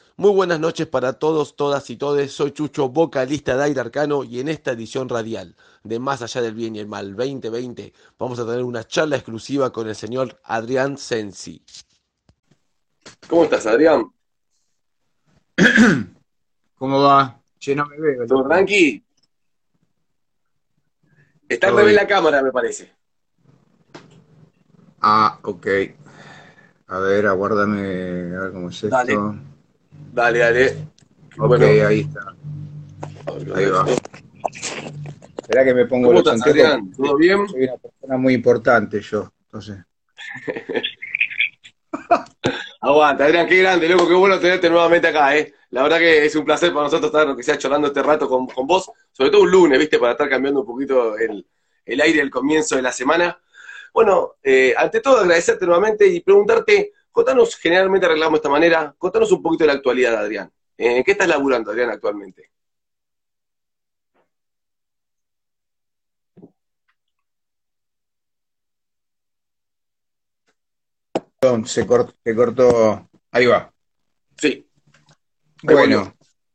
Muy buenas noches para todos, todas y todes. Soy Chucho, vocalista de Aire Arcano, y en esta edición radial de Más Allá del Bien y el Mal 2020 vamos a tener una charla exclusiva con el señor Adrián Sensi. ¿Cómo estás, Adrián? ¿Cómo va? Che, no me veo, ¿Todo loco. tranqui? Está al Todo revés bien. la cámara, me parece. Ah, ok. A ver, aguárdame, a ver cómo es Dale, esto. dale, dale. Ok, Bueno, ahí está. a ver qué Ahí onda va. esto. Esperá que me pongo ¿Cómo los estás, anteojos Adrián? porque ¿Todo bien? soy una persona muy importante yo. Entonces, Aguanta, Adrián, qué grande, loco, qué bueno tenerte nuevamente acá, ¿eh? La verdad que es un placer para nosotros estar, que sea charlando este rato con vos, sobre todo un lunes, ¿viste? Para estar cambiando un poquito el aire del comienzo de la semana. Bueno, ante todo agradecerte nuevamente y preguntarte, contanos, generalmente arreglamos de esta manera, contanos un poquito de la actualidad, Adrián. ¿En qué estás laburando, Adrián, actualmente? perdón, se cortó. Ahí va. Sí, ahí volvió. Bueno,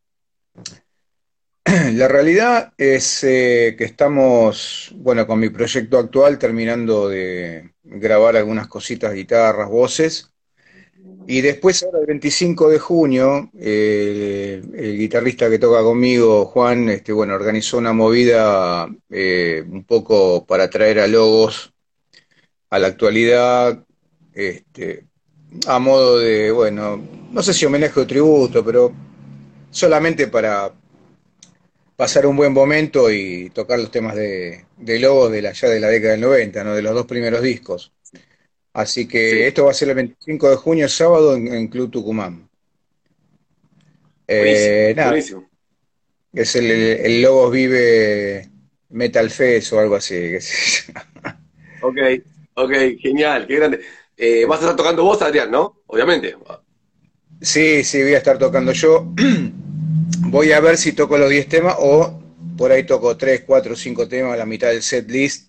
la realidad es que estamos, bueno, con mi proyecto actual terminando de grabar algunas cositas, guitarras, voces. Y después, ahora el 25 de junio, el guitarrista que toca conmigo, Juan, bueno, organizó una movida un poco para traer a Logos a la actualidad, este, a modo de, bueno, no sé si homenaje o tributo, pero solamente para pasar un buen momento y tocar los temas de Logos ya de la década del 90, ¿no? De los dos primeros discos. Así que Sí, esto va a ser el 25 de junio, sábado, en Club Tucumán. buenísimo, Nada, buenísimo. es el Lobos Vive Metal Fest o algo así. Ok, ok, genial, qué grande. Vas a estar tocando vos, Adrián, ¿no? Obviamente. Sí, sí, voy a estar tocando yo. Voy a ver si toco los 10 temas o por ahí toco 3, 4, 5 temas, la mitad del set list.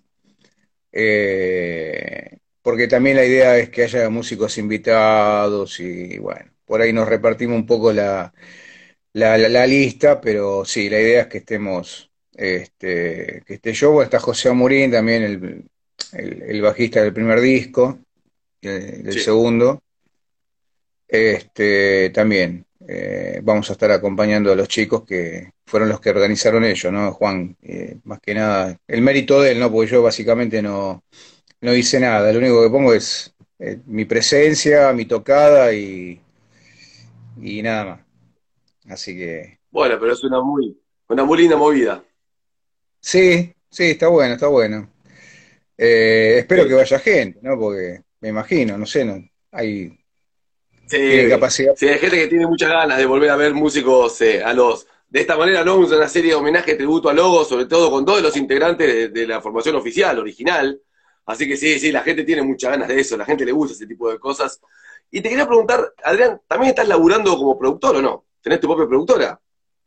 Porque también la idea es que haya músicos invitados y bueno, por ahí nos repartimos un poco la lista, pero sí, la idea es que estemos, que esté yo, bueno, está José Amurín, también el bajista del primer disco, del Sí. segundo, también vamos a estar acompañando a los chicos que fueron los que organizaron ello, ¿no? Juan, más que nada, el mérito de él, ¿no? Porque yo básicamente no hice nada, lo único que pongo es mi presencia, mi tocada y nada más. Así que Bueno, pero es una muy linda movida. sí, sí, está bueno, está bueno. Espero que Sí. vaya gente, ¿no? Porque me imagino, no sé, no, tienen Sí, capacidad. sí, hay gente que tiene muchas ganas de volver a ver músicos de esta manera, ¿no? Una serie de homenaje, tributo a Logos, sobre todo con todos los integrantes de la formación oficial, original. Así que sí, sí, la gente tiene muchas ganas de eso, la gente le gusta ese tipo de cosas. Y te quería preguntar, Adrián, ¿también estás laburando como productor o no? ¿Tenés tu propia productora?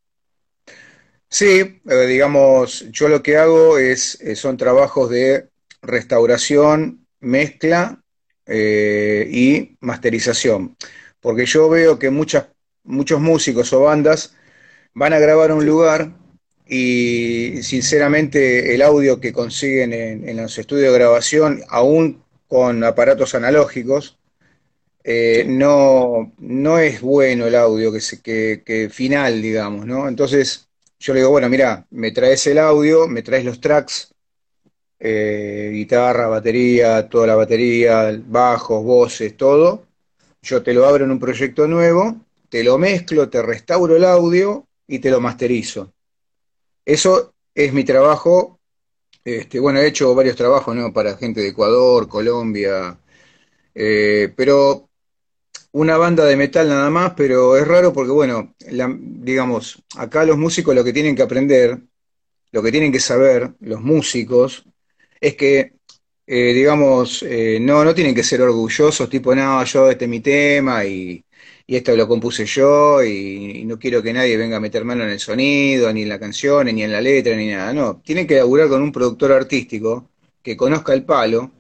Sí, digamos, yo lo que hago son trabajos de restauración, mezcla y masterización. Porque yo veo que muchos músicos o bandas van a grabar a un Sí, lugar y sinceramente el audio que consiguen en los estudios de grabación, aún con aparatos analógicos, sí, no es bueno el audio que final, digamos, ¿no? Entonces yo le digo, bueno, mira, me traes el audio, me traes los tracks, guitarra, batería, toda la batería, bajos, voces, todo. Yo te lo abro en un proyecto nuevo, te lo mezclo, te restauro el audio y te lo masterizo. Eso es mi trabajo. Bueno, he hecho varios trabajos, ¿no? Para gente de Ecuador, Colombia, pero una banda de metal nada más, pero es raro porque, bueno, digamos, acá los músicos lo que tienen que aprender, lo que tienen que saber, los músicos, es que, digamos, no tienen que ser orgullosos, tipo, no, yo este es mi tema y esto lo compuse yo y no quiero que nadie venga a meter mano en el sonido, ni en la canción, ni en la letra, ni nada. No, tienen que laburar con un productor artístico que conozca el palo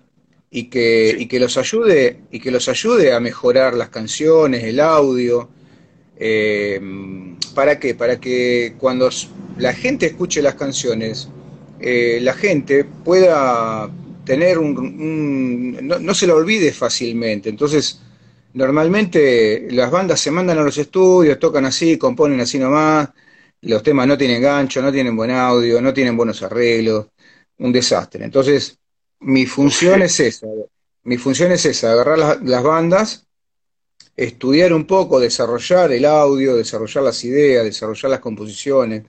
y sí. que los ayude a mejorar las canciones, el audio. ¿Para qué? Para que cuando la gente escuche las canciones, la gente pueda tener no, no se la olvide fácilmente. Entonces, normalmente las bandas se mandan a los estudios, tocan así, componen así nomás, los temas no tienen gancho, no tienen buen audio, no tienen buenos arreglos, un desastre. Entonces, mi función Ok. es esa, mi función es esa, agarrar las bandas, estudiar un poco, desarrollar el audio, desarrollar las ideas, desarrollar las composiciones.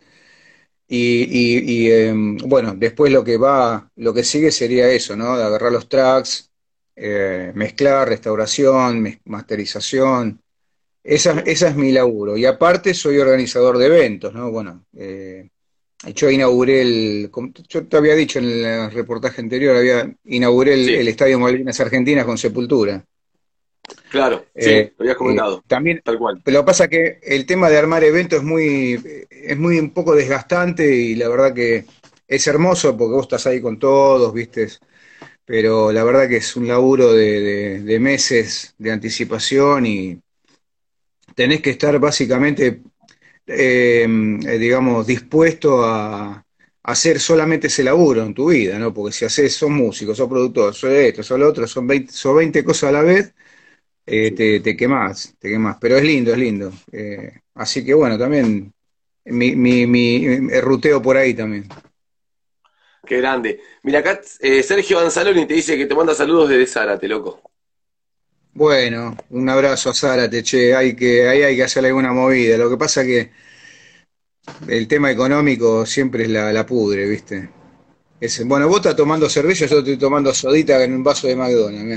Bueno, después lo que sigue sería eso, ¿no? De agarrar los tracks, mezclar, restauración, masterización. Esa es mi laburo. Y aparte soy organizador de eventos, ¿no? Bueno, yo inauguré yo te había dicho en el reportaje anterior, inauguré el Sí, Estadio Malvinas Argentinas con Sepultura. claro, sí, lo habías comentado, También, tal cual. pero lo que pasa que el tema de armar eventos es muy un poco desgastante y la verdad que es hermoso porque vos estás ahí con todos, ¿viste? Pero la verdad que es un laburo de meses de anticipación y tenés que estar básicamente, digamos, dispuesto a hacer solamente ese laburo en tu vida, ¿no? Porque si haces, sos músico, sos productor, sos esto, sos lo otro, son 20 cosas a la vez, Sí. te quemás, te quemás. Pero es lindo, es lindo. Así que bueno, también mi ruteo por ahí también. Qué grande. Mira, acá Sergio Anzaloni te dice que te manda saludos desde Zárate, loco. Bueno, un abrazo a Zárate, che, ahí hay que hacerle alguna movida. Lo que pasa que el tema económico siempre es la pudre, ¿viste? Bueno, vos estás tomando cerveza, yo estoy tomando sodita en un vaso de McDonald's.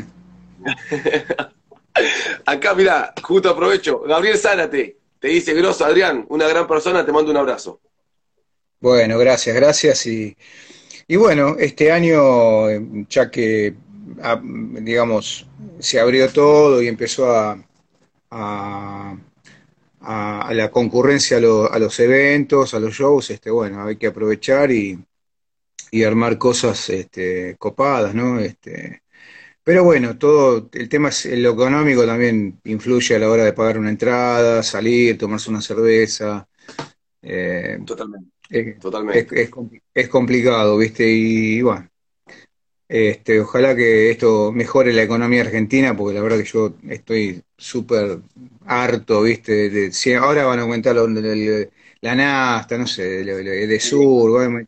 Acá, mira, justo aprovecho. Gabriel Zárate te dice, grosso Adrián, una gran persona, te mando un abrazo. Bueno, gracias, gracias. Y bueno, este año, ya que, digamos, se abrió todo y empezó a, a la concurrencia a los eventos, a los shows, bueno, hay que aprovechar y armar cosas copadas, ¿no? Pero bueno, todo el tema es lo económico también influye a la hora de pagar una entrada, salir, tomarse una cerveza. eh, Totalmente, es, totalmente. es complicado, ¿viste? Y bueno, ojalá que esto mejore la economía argentina, porque la verdad que yo estoy súper harto, ¿viste? Si ahora van a aumentar la nafta, no sé, de sur, bueno,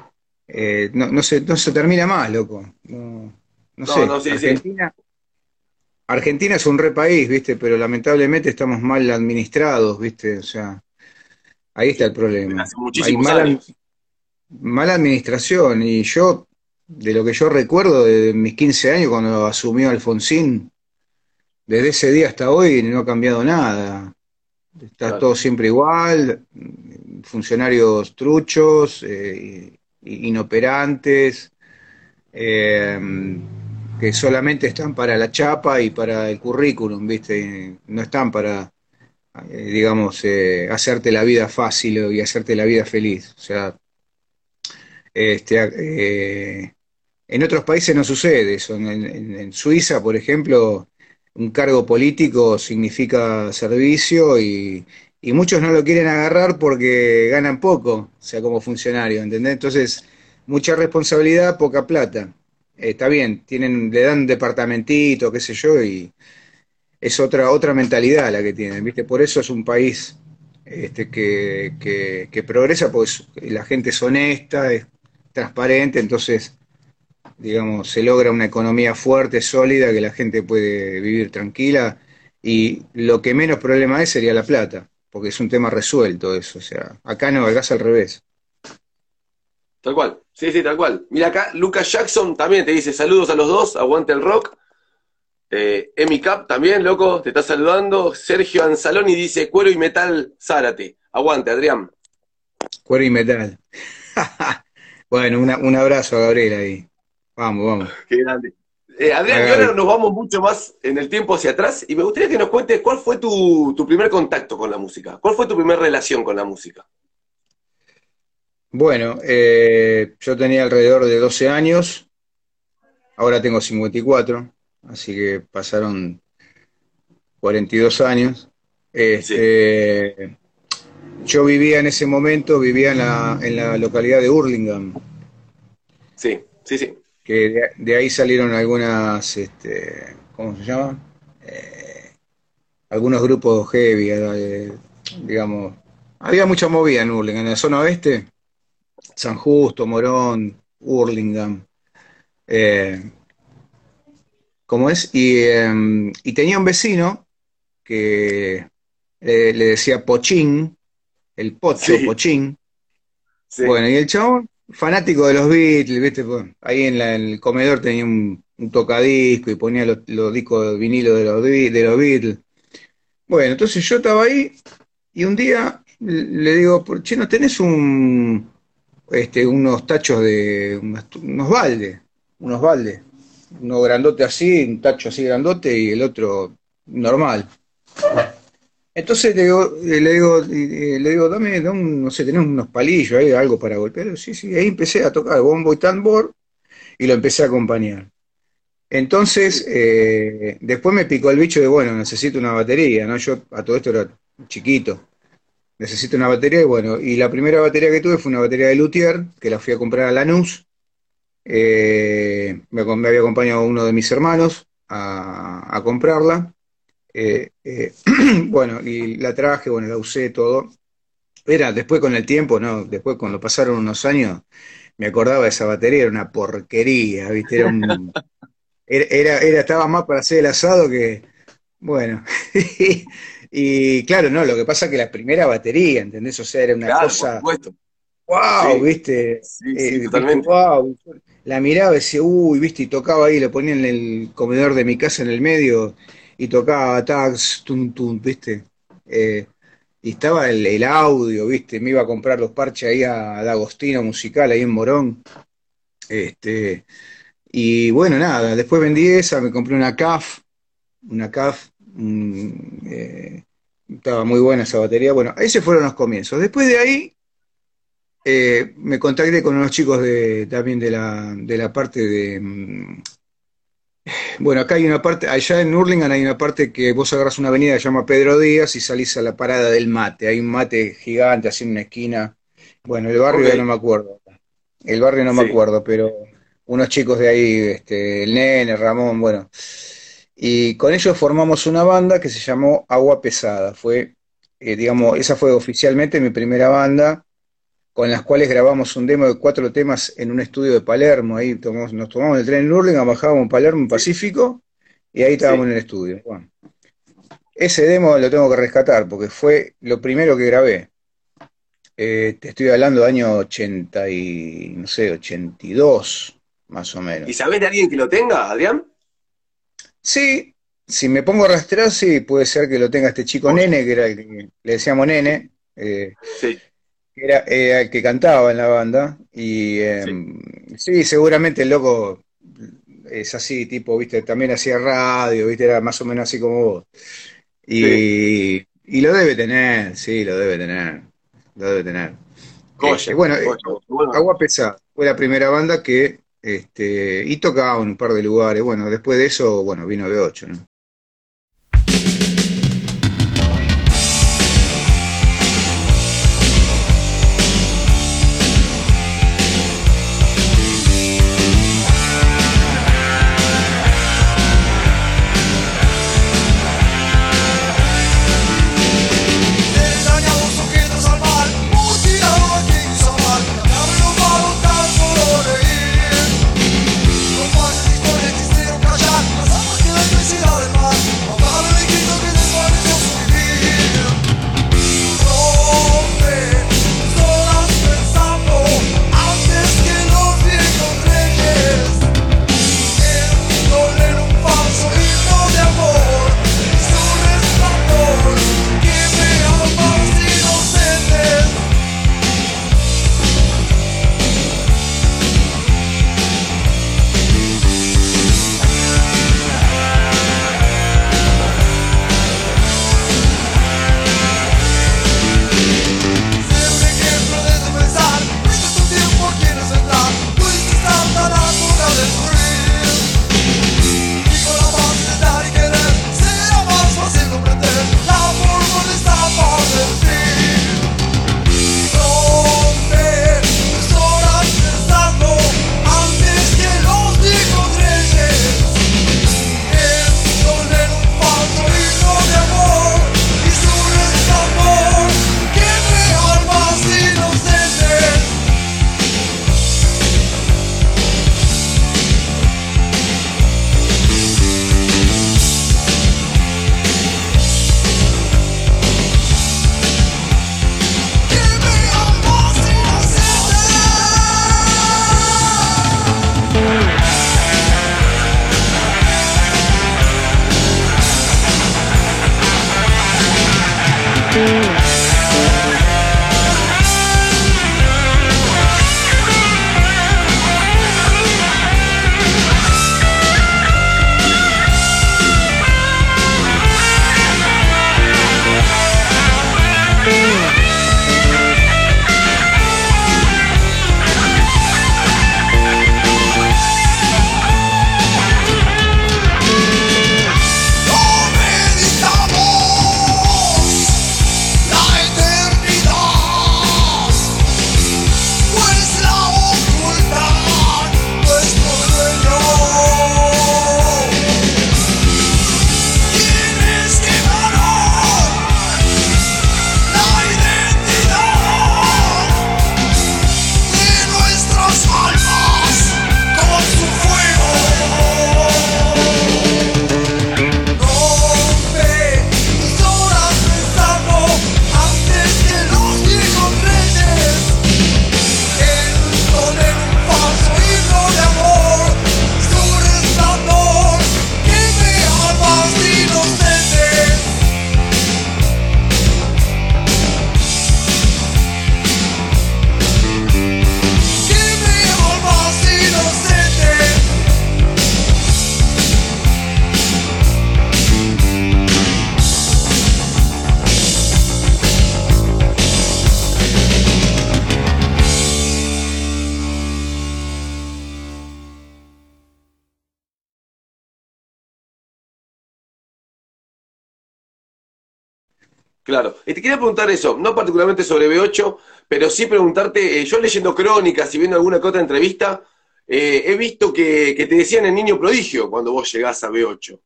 no se termina más, loco. No, no No, sé, no, sí, sí. Argentina es un re país, ¿viste? Pero lamentablemente estamos mal administrados, ¿viste? O sea, ahí está el problema. Hace Hay muchísimos años. mala administración y yo, de lo que yo recuerdo de mis 15 años cuando asumió Alfonsín, desde ese día hasta hoy no ha cambiado nada. Está Claro. todo siempre igual, funcionarios truchos, inoperantes, eh, que solamente están para la chapa y para el currículum, ¿viste? No están para, digamos, hacerte la vida fácil y hacerte la vida feliz. O sea, este, en otros países no sucede eso. En Suiza, por ejemplo, un cargo político significa servicio y muchos no lo quieren agarrar porque ganan poco, o sea, como funcionario, ¿entendés? Entonces, mucha responsabilidad, poca plata. Está bien, le dan un departamentito, qué sé yo, y es otra mentalidad la que tienen, ¿viste? Por eso es un país que progresa, pues la gente es honesta, es transparente, entonces digamos, se logra una economía fuerte, sólida, que la gente puede vivir tranquila y lo que menos problema es sería la plata, porque es un tema resuelto eso, o sea, acá no, acá es al revés. Tal cual. Sí, sí, tal cual. Mira acá, Lucas Jackson también te dice saludos a los dos, aguante el rock. Emi Cap también, loco, te está saludando. Sergio Anzaloni dice cuero y metal Zárate. Aguante, Adrián. Cuero y metal. Bueno, un abrazo a Gabriel ahí. Vamos, vamos. Qué grande. A Adrián, y ahora Gaby. nos vamos mucho más en el tiempo hacia atrás y me gustaría que nos cuentes cuál fue tu primer contacto con la música. ¿Cuál fue tu primera relación con la música? Bueno, yo tenía alrededor de 12 años, ahora tengo 54, así que pasaron 42 años. Sí, Este, yo vivía en ese momento, vivía en la localidad de Hurlingham, sí, sí, sí. que de ahí salieron algunas, ¿cómo se llama? Algunos grupos heavy, digamos. Había mucha movida en Hurlingham, en la zona oeste, San Justo, Morón, Hurlingham, eh, ¿cómo es? Y tenía un vecino que le decía Pochín, el Pocho, Sí, Pochín. sí. Bueno, y el chabón, fanático de los Beatles, ¿viste? Pues, ahí en el comedor tenía un tocadisco y ponía los discos de vinilo de los Beatles. Bueno, entonces yo estaba ahí y un día le digo, che, ¿no tenés unos tachos unos baldes, uno grandote así, un tacho así grandote y el otro normal? Entonces le digo, no sé, tenés unos palillos ahí, algo para golpear. Sí, sí, ahí empecé a tocar bombo y tambor y lo empecé a acompañar. Entonces, después me picó el bicho de, bueno, necesito una batería, ¿no? Yo a todo esto era chiquito, necesito una batería y bueno, y la primera batería que tuve fue una batería de luthier, que la fui a comprar a Lanús. Me había acompañado uno de mis hermanos a comprarla. Bueno, y la traje, bueno, la usé todo. Era después con el tiempo, ¿no? Después cuando pasaron unos años, me acordaba de esa batería, era una porquería, ¿viste? Estaba más para hacer el asado que, bueno. Y claro, no, lo que pasa es que la primera batería, ¿entendés? O sea, era una Claro, por cosa, supuesto. wow, Sí, ¿viste? sí, sí, ¿Viste? totalmente. Wow. La miraba y decía, uy, ¿viste? Y tocaba ahí, lo ponía en el comedor de mi casa en el medio y tocaba tags, tum, tum, ¿viste? Eh, y estaba el audio, ¿viste? Me iba a comprar los parches ahí a D'Agostino Musical, ahí en Morón. Este, y bueno, nada, después vendí esa, me compré una CAF, estaba muy buena esa batería. Bueno, esos fueron los comienzos. Después de ahí me contacté con unos chicos también de la parte de... Bueno, acá hay una parte, allá en Hurlingham hay una parte que vos agarras una avenida que se llama Pedro Díaz y salís a la parada del mate. Hay un mate gigante así en una esquina. Bueno, el barrio Ok, ya no me acuerdo. El barrio no me sí, acuerdo, pero unos chicos de ahí, el Nene, Ramón, bueno. Y con ellos formamos una banda que se llamó Agua Pesada. Digamos, esa fue oficialmente mi primera banda, con las cuales grabamos un demo de 4 temas en un estudio de Palermo. Ahí nos tomamos el tren en Hurlingham, bajábamos en Palermo, en sí, Pacífico, y ahí estábamos sí. en el estudio. Bueno, ese demo lo tengo que rescatar porque fue lo primero que grabé. Te estoy hablando de año 80 y, no sé, 82, más o ¿Y menos. sabés de alguien que lo tenga, Adrián? Sí, si me pongo a rastrear, sí, puede ser que lo tenga este chico Joya. Nene, que era el que le decíamos Nene, Sí, que era el que cantaba en la banda. Y sí, sí, seguramente el loco es así, tipo, viste, también hacía radio, viste, era más o menos así como vos. sí. Y lo debe tener, sí, lo debe tener, lo debe tener. Joya, Bueno, joya. Bueno, Agua Pesada fue la primera banda que, y tocaba en un par de lugares. Bueno, después de eso, bueno, vino B8, ¿no? Engañados sujetos al mal, mutilados aquí y mal, cambiaron para un tan solo reír. Los pases de historia existieron callar, pasamos que la intensidad del mal. Claro. Y te quería preguntar eso, no particularmente sobre B8, pero sí preguntarte, yo leyendo crónicas y viendo alguna que otra entrevista, he visto que te decían el niño prodigio cuando vos llegás a B8.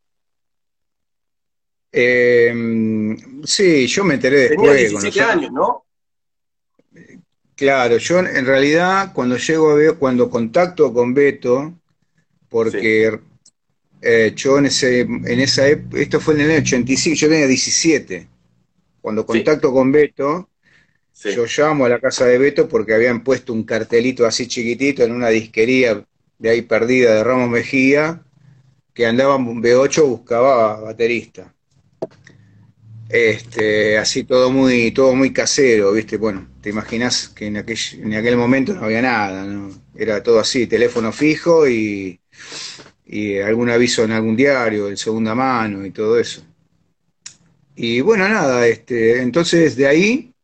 Eh, sí, yo me enteré Tenías después, 17 años, ¿no? claro, yo en realidad cuando llego a cuando contacto con Beto, Sí, porque yo en esa época, esto fue en el año 85, yo tenía 17. Cuando sí, contacto con Beto, yo sí, llamo a la casa de Beto porque habían puesto un cartelito así chiquitito en una disquería de ahí perdida de Ramos Mejía, que andaba en B8, buscaba baterista. Así todo muy casero, ¿viste? Bueno, te imaginas que en aquel momento no había nada, ¿no? Era todo así, teléfono fijo y algún aviso en algún diario, en segunda mano y todo eso. Y bueno, nada, entonces de ahí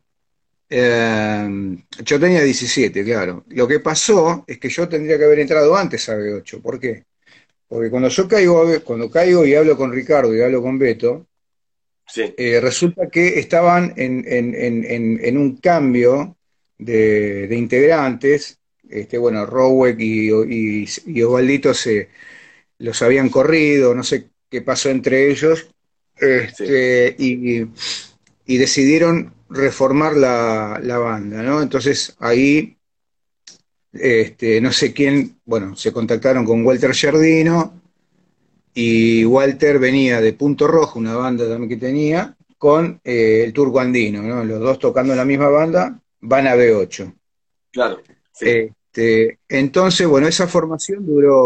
yo tenía 17, claro. Lo que pasó es que yo tendría que haber entrado antes a B8. ¿Por qué? Porque cuando caigo y hablo con Ricardo y hablo con Beto, sí, resulta que estaban en un cambio de integrantes. Bueno, Rowek y Osvaldito los habían corrido, no sé qué pasó entre ellos, sí, y decidieron reformar la banda, ¿no? Entonces ahí, no sé quién, bueno, se contactaron con Walter Giardino y Walter venía de Punto Rojo, una banda también que tenía, con el Turco Andino, ¿no? Los dos tocando en la misma banda, van a B8. claro, sí, Entonces, bueno, esa formación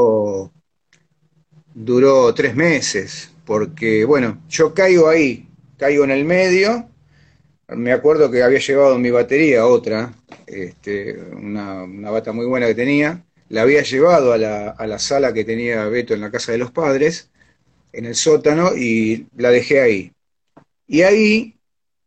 duró 3 meses, porque, bueno, yo caigo ahí, caigo en el medio. Me acuerdo que había llevado mi batería, otra, una bata muy buena que tenía, la había llevado a la sala que tenía Beto en la casa de los padres, en el sótano, y la dejé ahí. Y ahí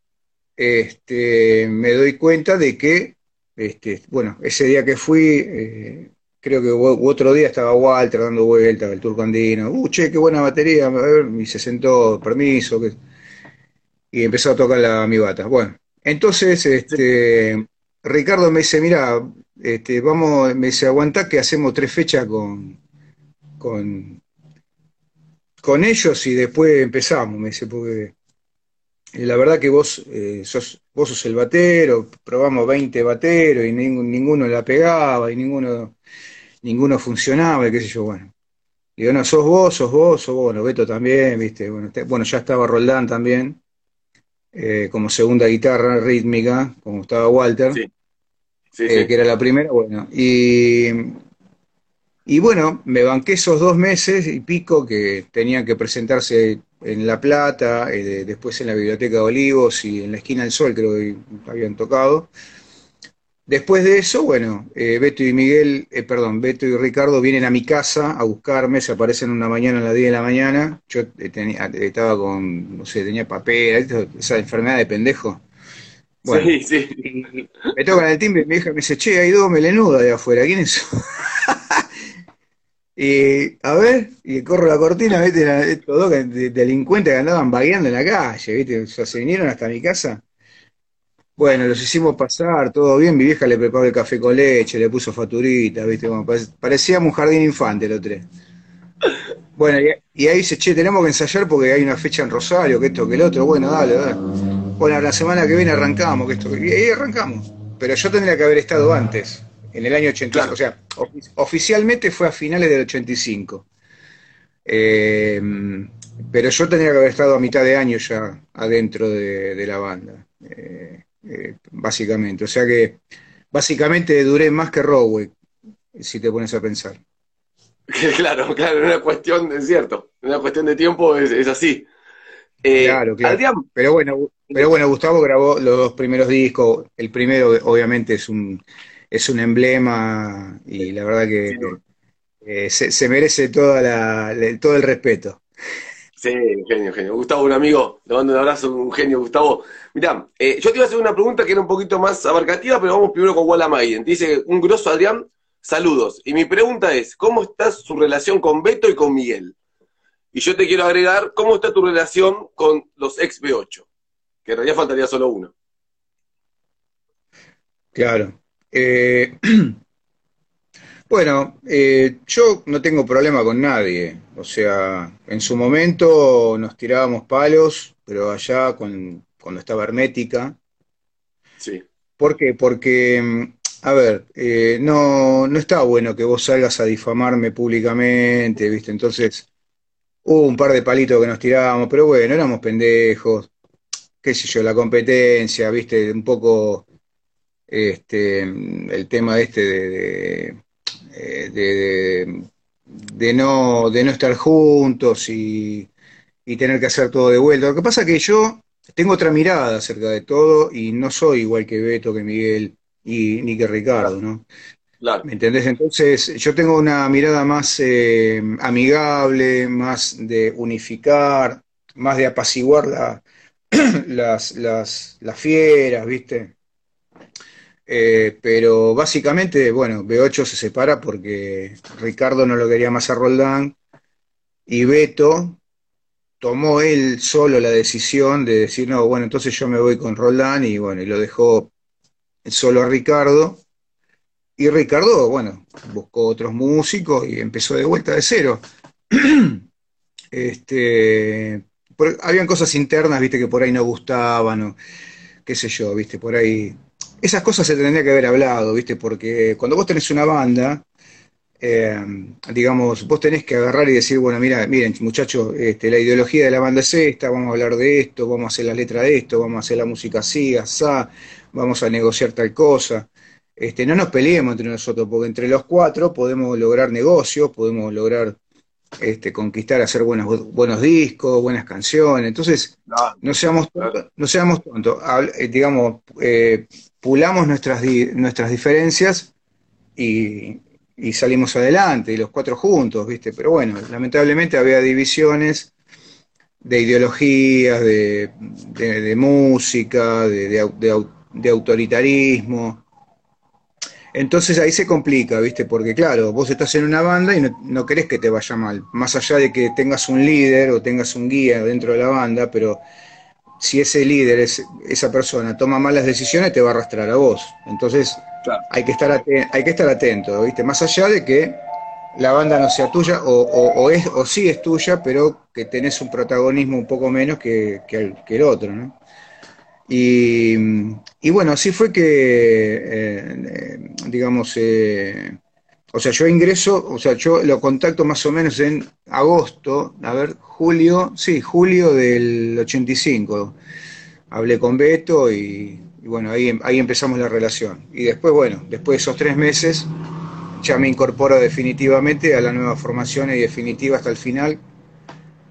me doy cuenta de que, bueno, ese día que fui, creo que otro día estaba Walter dando vueltas, el turco andino, che, qué buena batería, a ver, y se sentó, permiso, y empezó a tocar mi bata. Bueno, entonces sí, Ricardo me dice, mira, vamos, me dice, aguantá que hacemos 3 fechas con, con ellos y después empezamos, me dice, porque la verdad que vos sos el batero, probamos 20 bateros y ninguno la pegaba y ninguno funcionaba y qué sé yo, bueno. Digo, no, sos vos, bueno, Beto también, viste, bueno, bueno, ya estaba Roldán también, como segunda guitarra rítmica, como estaba Walter, sí, sí, sí, que era la primera, bueno, y bueno, me banqué esos 2 meses y pico que tenían que presentarse en La Plata, después en la Biblioteca de Olivos y en la Esquina del Sol creo que habían tocado. Después de eso, bueno, Beto y Ricardo vienen a mi casa a buscarme, se aparecen una mañana a las 10 de la mañana, yo estaba con, no sé, tenía papel, esa enfermedad de pendejo. Bueno, Sí, sí. y me tocan el timbre y mi hija me dice, che, hay dos melenudas de afuera, ¿quién es? Y a ver, y corro la cortina, ¿viste? Estos dos delincuentes que andaban vagueando en la calle, ¿viste? O sea, se vinieron hasta mi casa. Bueno, los hicimos pasar, todo bien. Mi vieja le preparó el café con leche, le puso faturita, ¿viste? Bueno, parecíamos un jardín infante los tres. Bueno, y ahí dice, che, tenemos que ensayar porque hay una fecha en Rosario, que esto, que el otro. Bueno, dale, dale. Bueno, la semana que viene arrancamos, que esto, y ahí arrancamos. Pero yo tendría que haber estado antes, en el año 85. O Claro. sea, oficialmente fue a finales del 85. Eh, pero yo tenía que haber estado a mitad de año ya adentro de la banda, básicamente. O sea que básicamente duré más que Rowe, si te pones a pensar. Claro, claro, en una cuestión, es cierto, en una cuestión de tiempo es así. Claro, claro. Adrián, Pero bueno, Gustavo grabó los dos primeros discos. El primero, obviamente, es un emblema y la verdad sin duda. que se merece todo el respeto. Sí, un genio, genio. Gustavo, un amigo, le mando un abrazo, un genio, Gustavo. Mirá, yo te iba a hacer una pregunta que era un poquito más abarcativa, pero vamos primero con Walla Maiden. Te dice un grosso Adrián, saludos. Y mi pregunta es, ¿cómo está su relación con Beto y con Miguel? Y yo te quiero agregar, ¿cómo está tu relación con los ex B8? Que en realidad faltaría solo uno. Claro. Eh, Bueno, yo no tengo problema con nadie. O sea, en su momento nos tirábamos palos, pero allá cuando estaba Hermética. Sí, ¿Por qué? Porque, a ver, no está bueno que vos salgas a difamarme públicamente, ¿viste? Entonces, hubo un par de palitos que nos tirábamos, pero bueno, éramos pendejos, qué sé yo, la competencia, ¿viste? Un poco el tema este eh, de, de no estar juntos y tener que hacer todo de vuelta. Lo que pasa es que yo tengo otra mirada acerca de todo y no soy igual que Beto, que Miguel ni que Ricardo, claro, ¿no? claro. ¿Me entendés? Entonces, yo tengo una mirada más amigable, más de unificar, más de apaciguar las fieras, ¿viste? Pero básicamente, bueno, B8 se separa porque Ricardo no lo quería más a Roldán y Beto tomó él solo la decisión de decir, no, bueno, entonces yo me voy con Roldán y bueno, y lo dejó solo a Ricardo. Y Ricardo, bueno, buscó otros músicos y empezó de vuelta de cero. Habían cosas internas, viste, que por ahí no gustaban, o qué sé yo, viste, por ahí. Esas cosas se tendría que haber hablado, viste, porque cuando vos tenés una banda, eh, digamos, vos tenés que agarrar y decir, bueno, mira, miren, muchachos, la ideología de la banda es esta, vamos a hablar de esto, vamos a hacer la letra de esto, vamos a hacer la música así, asá, vamos a negociar tal cosa. No nos peleemos entre nosotros, porque entre los cuatro podemos lograr negocios, podemos lograr conquistar, hacer buenos discos, buenas canciones. Entonces, Claro, no seamos claro. tontos, no seamos tontos. Digamos, pulamos nuestras diferencias y, y salimos adelante, y los cuatro juntos, ¿viste? Pero bueno, lamentablemente había divisiones de ideologías, de música, de autoritarismo. Entonces ahí se complica, ¿viste? Porque claro, vos estás en una banda y no querés que te vaya mal, más allá de que tengas un líder o tengas un guía dentro de la banda, pero si ese líder, esa persona toma malas decisiones, te va a arrastrar a vos. Entonces Claro. hay que estar atento, ¿viste? Más allá de que la banda no sea tuya, o sí es tuya, pero que tenés un protagonismo un poco menos que el otro, ¿no? Y, y bueno, así fue que, digamos, o sea, yo ingreso, o sea, yo lo contacto más o menos en agosto, a ver, julio, sí, julio del 85. Hablé con Beto y bueno, ahí empezamos la relación. Y después, bueno, después de esos 3 meses, ya me incorporo definitivamente a la nueva formación y definitiva hasta el final,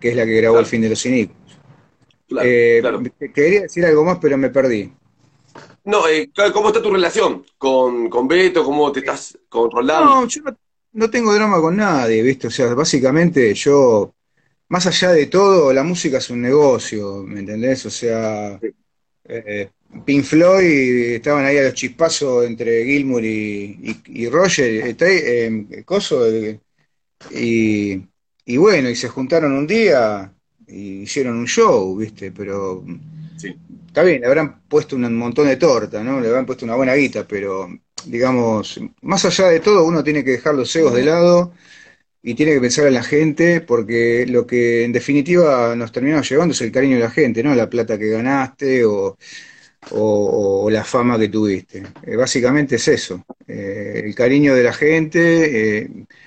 que es la que grabó El Claro, fin de los cínicos. claro, claro. Quería decir algo más, pero me perdí. No, ¿cómo está tu relación con Beto? ¿Cómo te estás con Roldán? No, yo no tengo drama con nadie, ¿viste? O sea, básicamente yo, más allá de todo, la música es un negocio, ¿me entendés? O sea, Sí, eh, Pink Floyd estaban ahí a los chispazos entre Gilmour y Roger, Coso, y, y bueno, y se juntaron un día y hicieron un show, ¿viste? Pero sí, está bien, le habrán puesto un montón de torta, ¿no? Le habrán puesto una buena guita, pero digamos, más allá de todo, uno tiene que dejar los egos de lado y tiene que pensar en la gente, porque lo que en definitiva nos terminamos llevando es el cariño de la gente, ¿no? La plata que ganaste o la fama que tuviste. Básicamente es eso, el cariño de la gente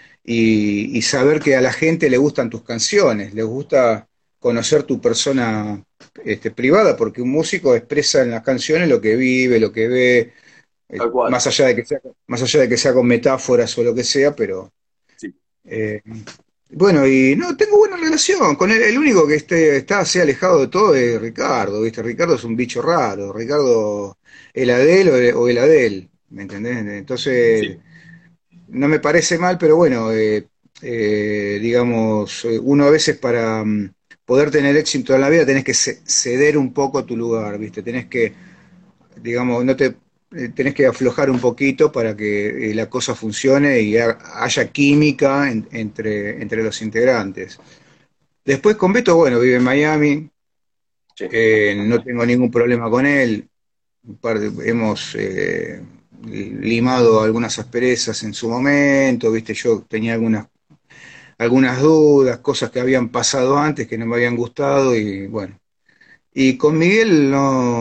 y saber que a la gente le gustan tus canciones, les gusta conocer tu persona privada, porque un músico expresa en las canciones lo que vive, lo que ve, tal cual. más allá de que sea con metáforas o lo que sea, pero Sí. eh, bueno, y no, tengo buena relación con él. El único que está así alejado de todo es Ricardo, ¿viste? Ricardo es un bicho raro. Ricardo, el Adel o el Adel, ¿me entendés? Entonces, Sí. no me parece mal, pero bueno, digamos, uno a veces para poder tener éxito en la vida tenés que ceder un poco tu lugar, ¿viste? Tenés que, digamos, no te tenés que aflojar un poquito para que la cosa funcione y haya química entre los integrantes. Después con Beto, bueno, vive en Miami, Sí. no tengo ningún problema con él, hemos limado algunas asperezas en su momento, viste, yo tenía algunas dudas, cosas que habían pasado antes que no me habían gustado y bueno. Y con Miguel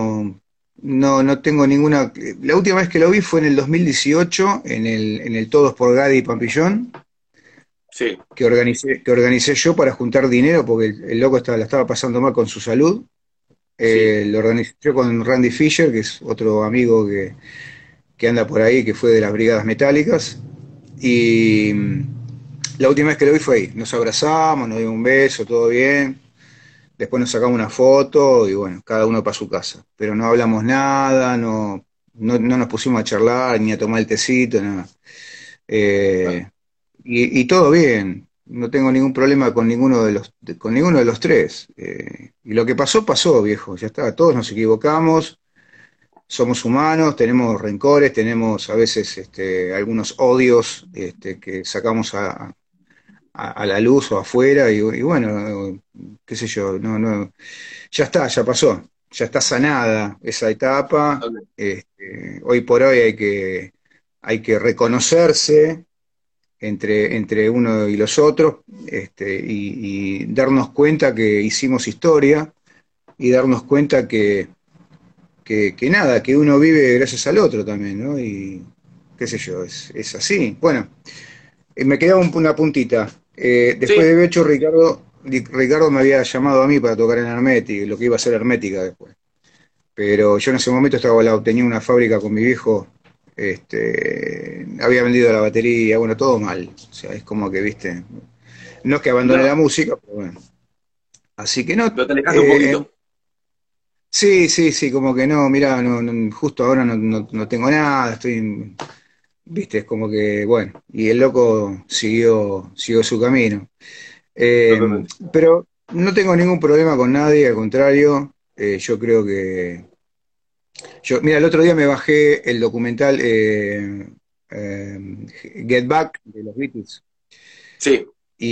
no tengo ninguna. La última vez que lo vi fue en el 2018, en el Todos por Gadi y Pampillón, Sí. que organicé yo para juntar dinero, porque el loco la estaba pasando mal con su salud. Sí. Lo organizé yo con Randy Fisher, que es otro amigo que anda por ahí, que fue de las Brigadas Metálicas. Y la última vez que lo vi fue ahí. Nos abrazamos, nos dimos un beso, todo bien. Después nos sacamos una foto y bueno, cada uno para su casa. Pero no hablamos nada, no nos pusimos a charlar ni a tomar el tecito, nada. Claro. Eh, y todo bien, no tengo ningún problema con ninguno de los tres. Y lo que pasó, pasó, viejo, ya está, todos nos equivocamos, somos humanos, tenemos rencores, tenemos a veces algunos odios que sacamos a la luz o afuera, y bueno, qué sé yo, ya está, ya pasó, ya está sanada esa etapa. Totalmente. Hoy por hoy hay que reconocerse entre uno y los otros, y darnos cuenta que hicimos historia y darnos cuenta que nada, que uno vive gracias al otro también, ¿no? Y qué sé yo, es así. Bueno, me quedaba una puntita. Después Sí. de hecho, Ricardo me había llamado a mí para tocar en Hermética, lo que iba a ser Hermética después. Pero yo en ese momento tenía una fábrica con mi viejo, había vendido la batería, bueno, todo mal. O sea, es como que, viste, no es que abandone la No, música, pero bueno. Así que no, pero te alejaste un poquito. sí, sí, sí, como que no, mirá, justo ahora no tengo nada, viste, es como que, bueno, y el loco siguió su camino. Eh, Totalmente. pero no tengo ningún problema con nadie, al contrario, yo creo mira, el otro día me bajé el documental Get Back de los Beatles Sí.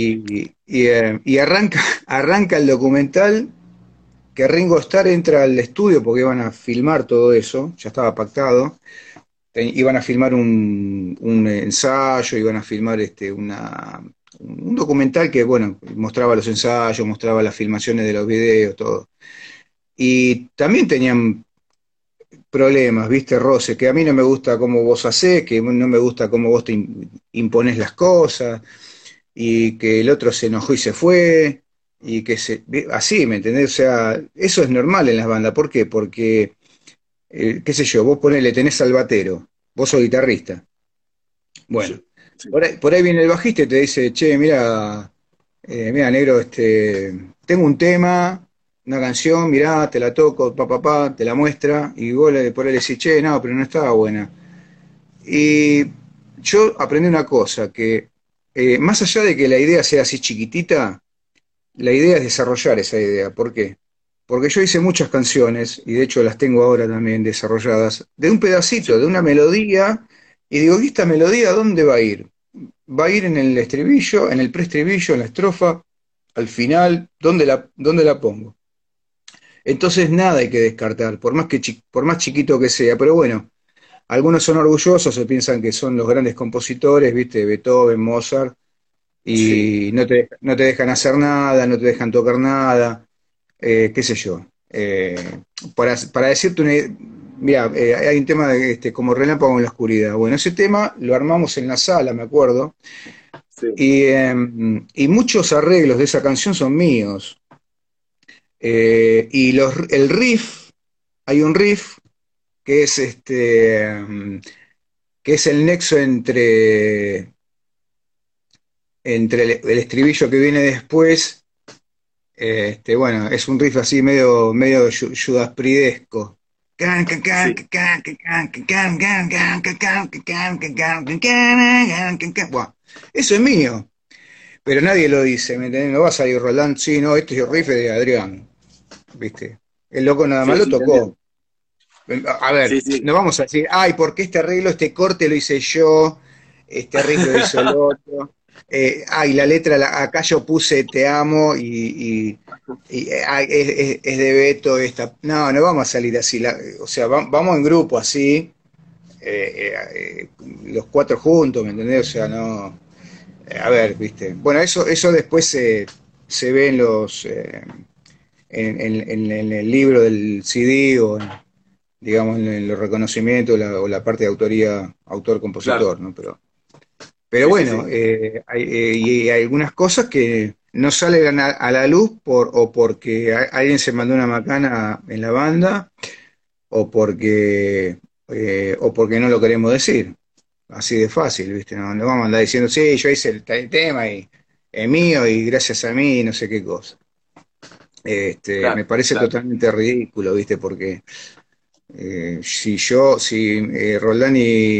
y arranca el documental que Ringo Starr entra al estudio porque iban a filmar todo eso, ya estaba pactado, iban a filmar un ensayo, iban a filmar un documental que, bueno, mostraba los ensayos, mostraba las filmaciones de los videos, todo. Y también tenían problemas, viste, Rose, que a mí no me gusta cómo vos hacés, que no me gusta cómo vos te imponés las cosas, y que el otro se enojó y se fue, y así, ¿me entendés? O sea, eso es normal en las bandas. ¿Por qué? Porque, qué sé yo, vos tenés al batero, vos sos guitarrista. Bueno, Sí. Sí. por ahí viene el bajista y te dice, che, mira, negro, tengo un tema, una canción, mirá, te la toco, te la muestra, y vos por ahí le decís, che, no, pero no estaba buena. Y yo aprendí una cosa, que más allá de que la idea sea así chiquitita, la idea es desarrollar esa idea. ¿Por qué? Porque yo hice muchas canciones, y de hecho las tengo ahora también desarrolladas, de un pedacito, Sí, de una melodía, y digo, ¿y esta melodía dónde va a ir? ¿Va a ir en el estribillo, en el preestribillo, en la estrofa, al final? ¿Dónde la pongo? Entonces nada hay que descartar, por más, por más chiquito que sea, pero bueno, algunos son orgullosos, se piensan que son los grandes compositores, ¿viste? Beethoven, Mozart, sí, y no te dejan hacer nada, no te dejan tocar nada, qué sé yo. Para decirte una idea, mira, hay un tema de, como relámpago en la oscuridad. Bueno, ese tema lo armamos en la sala, me acuerdo, sí, y muchos arreglos de esa canción son míos. El riff, hay un riff que es que es el nexo entre el estribillo que viene después. Bueno, es un riff así medio Judas Priidesco. sí, Buah, eso es mío, pero nadie lo dice, ¿me entendés? No va a salir Roland, sí, no, este es el riff de Adrián, ¿viste? El loco nada más sí, lo sí, te entiendo. tocó. A ver, Sí, sí, no vamos a decir, ay, porque este arreglo, este corte lo hice yo, este riff lo hizo el otro. Ay, la letra, acá yo puse te amo es de Beto esta. No, no vamos a salir así. O sea, vamos en grupo así, los cuatro juntos, ¿me entendés? O sea, no. A ver, viste. Bueno, eso después se ve en en el libro del CD o digamos, en los reconocimientos o la parte de autoría, claro. autor-compositor, ¿no? Pero Sí, sí, bueno, sí. y hay algunas cosas que no salen a la luz o porque alguien se mandó una macana en la banda o porque no lo queremos decir. Así de fácil, ¿viste? No, no vamos a andar diciendo, sí, yo hice el tema y es mío y gracias a mí, no sé qué cosa. Me Claro, parece claro. totalmente ridículo, ¿viste? Porque si Roldán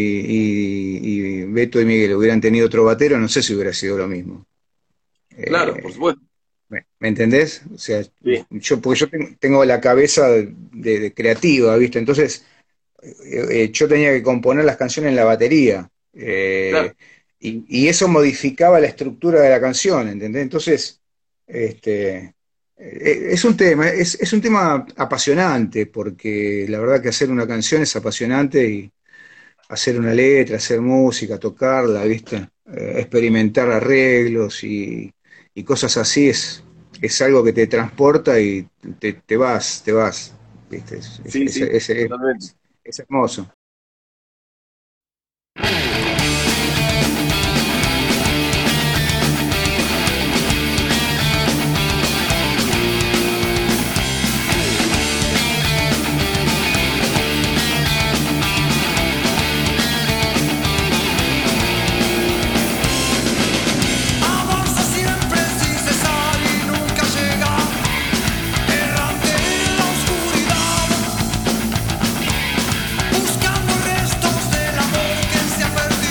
y Beto y Miguel hubieran tenido otro batero, no sé si hubiera sido lo mismo. Claro, por Eh, supuesto. ¿Me entendés? O sea, Sí, porque yo tengo la cabeza de creativa, ¿viste? Entonces, yo tenía que componer las canciones en la batería. claro. Y eso modificaba la estructura de la canción, ¿entendés? Entonces, este, es un tema, es un tema apasionante, porque la verdad que hacer una canción es apasionante y hacer una letra, hacer música, tocarla, ¿viste? Experimentar arreglos y cosas así es algo que te transporta y te vas, ¿viste? Sí, sí, totalmente. Es hermoso. Avanza siempre sin cesar y nunca llega, errante en la oscuridad, buscando restos del amor que se ha perdido.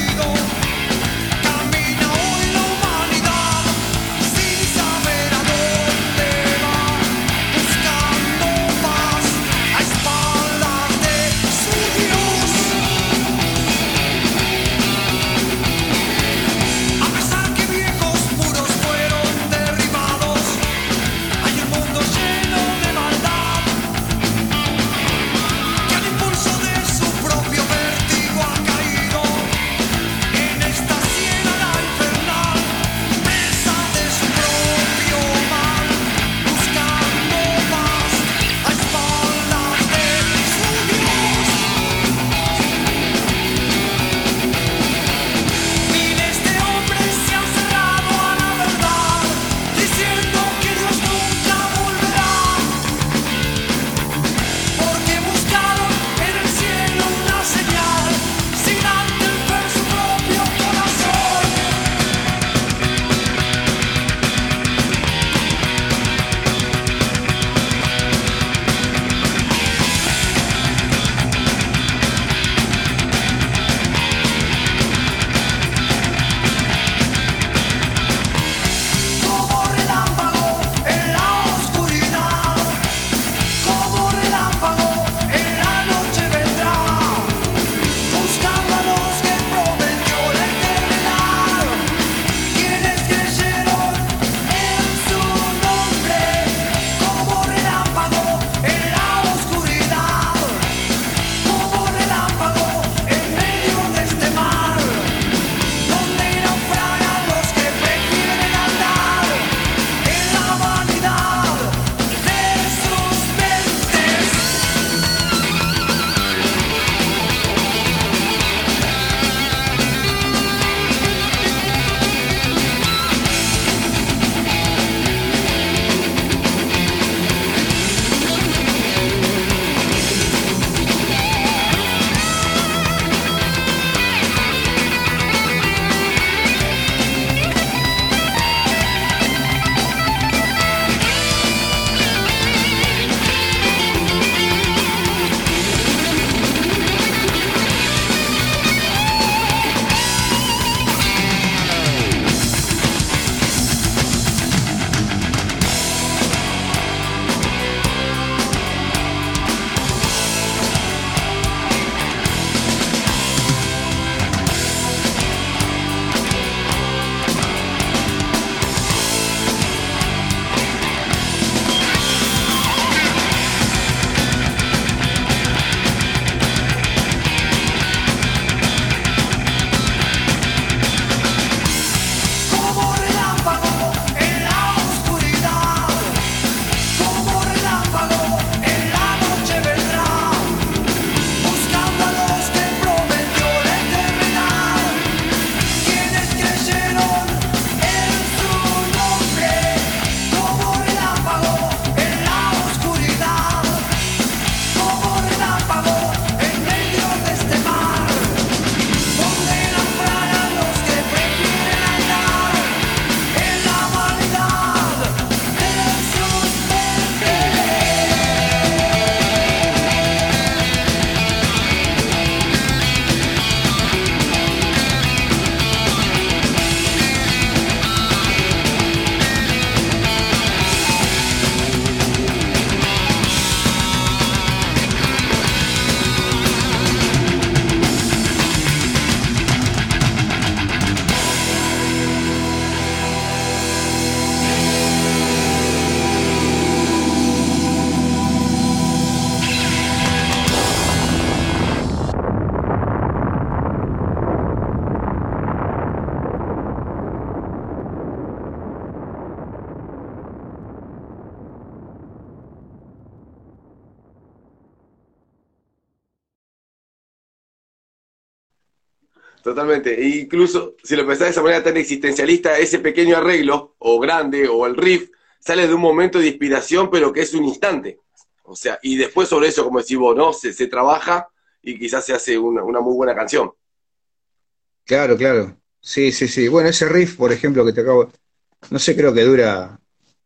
Totalmente. E incluso, si lo pensás de esa manera tan existencialista, ese pequeño arreglo, o grande, o el riff, sale de un momento de inspiración, pero que es un instante. O sea, y después sobre eso, como decís vos, ¿no? Se trabaja y quizás se hace una muy buena canción. Claro, claro. Sí, sí, sí. Bueno, ese riff, por ejemplo, que te acabo, no sé, creo que dura,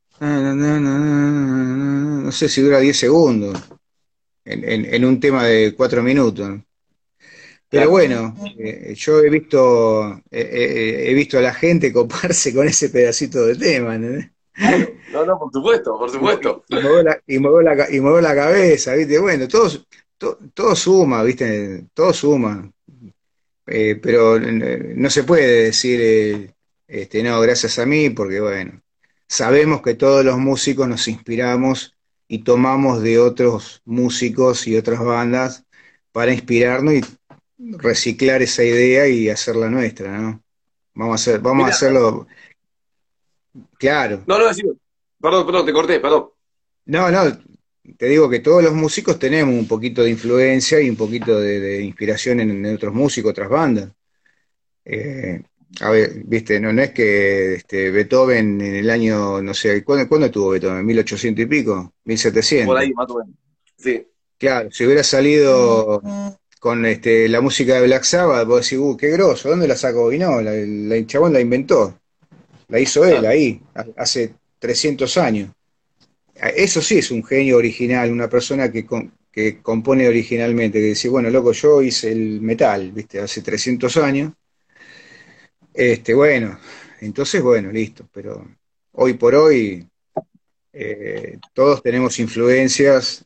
no sé si dura 10 segundos en un tema de 4 minutos. Pero Claro. bueno, yo he visto a la gente coparse con ese pedacito de tema, ¿entendés? Claro. No, no, por supuesto, por supuesto. Y mover la cabeza, ¿viste? Bueno, todo suma, ¿viste? Todo suma. Pero no se puede decir, no, gracias a mí, porque bueno, sabemos que todos los músicos nos inspiramos y tomamos de otros músicos y otras bandas para inspirarnos y reciclar esa idea y hacerla nuestra, ¿no? Vamos a Mira, hacerlo, claro. no, no, decime. Perdón, perdón, te corté, perdón. No, no, te digo que todos los músicos tenemos un poquito de influencia y un poquito de inspiración en otros músicos, otras bandas. Eh, a ver, viste, no es que Beethoven en el año, no sé, ¿cuándo tuvo Beethoven? ¿1800 y pico? mil Por setecientos ahí, más o menos. Sí, Claro, si hubiera salido con la música de Black Sabbath, vos decís, qué groso, ¿dónde la sacó? Y no, el chabón la inventó, la hizo él claro. ahí, hace 300 años. Eso sí es un genio original, una persona que compone originalmente, que dice, bueno, loco, yo hice el metal, viste, hace 300 años. Bueno, entonces, bueno, listo, pero hoy por hoy todos tenemos influencias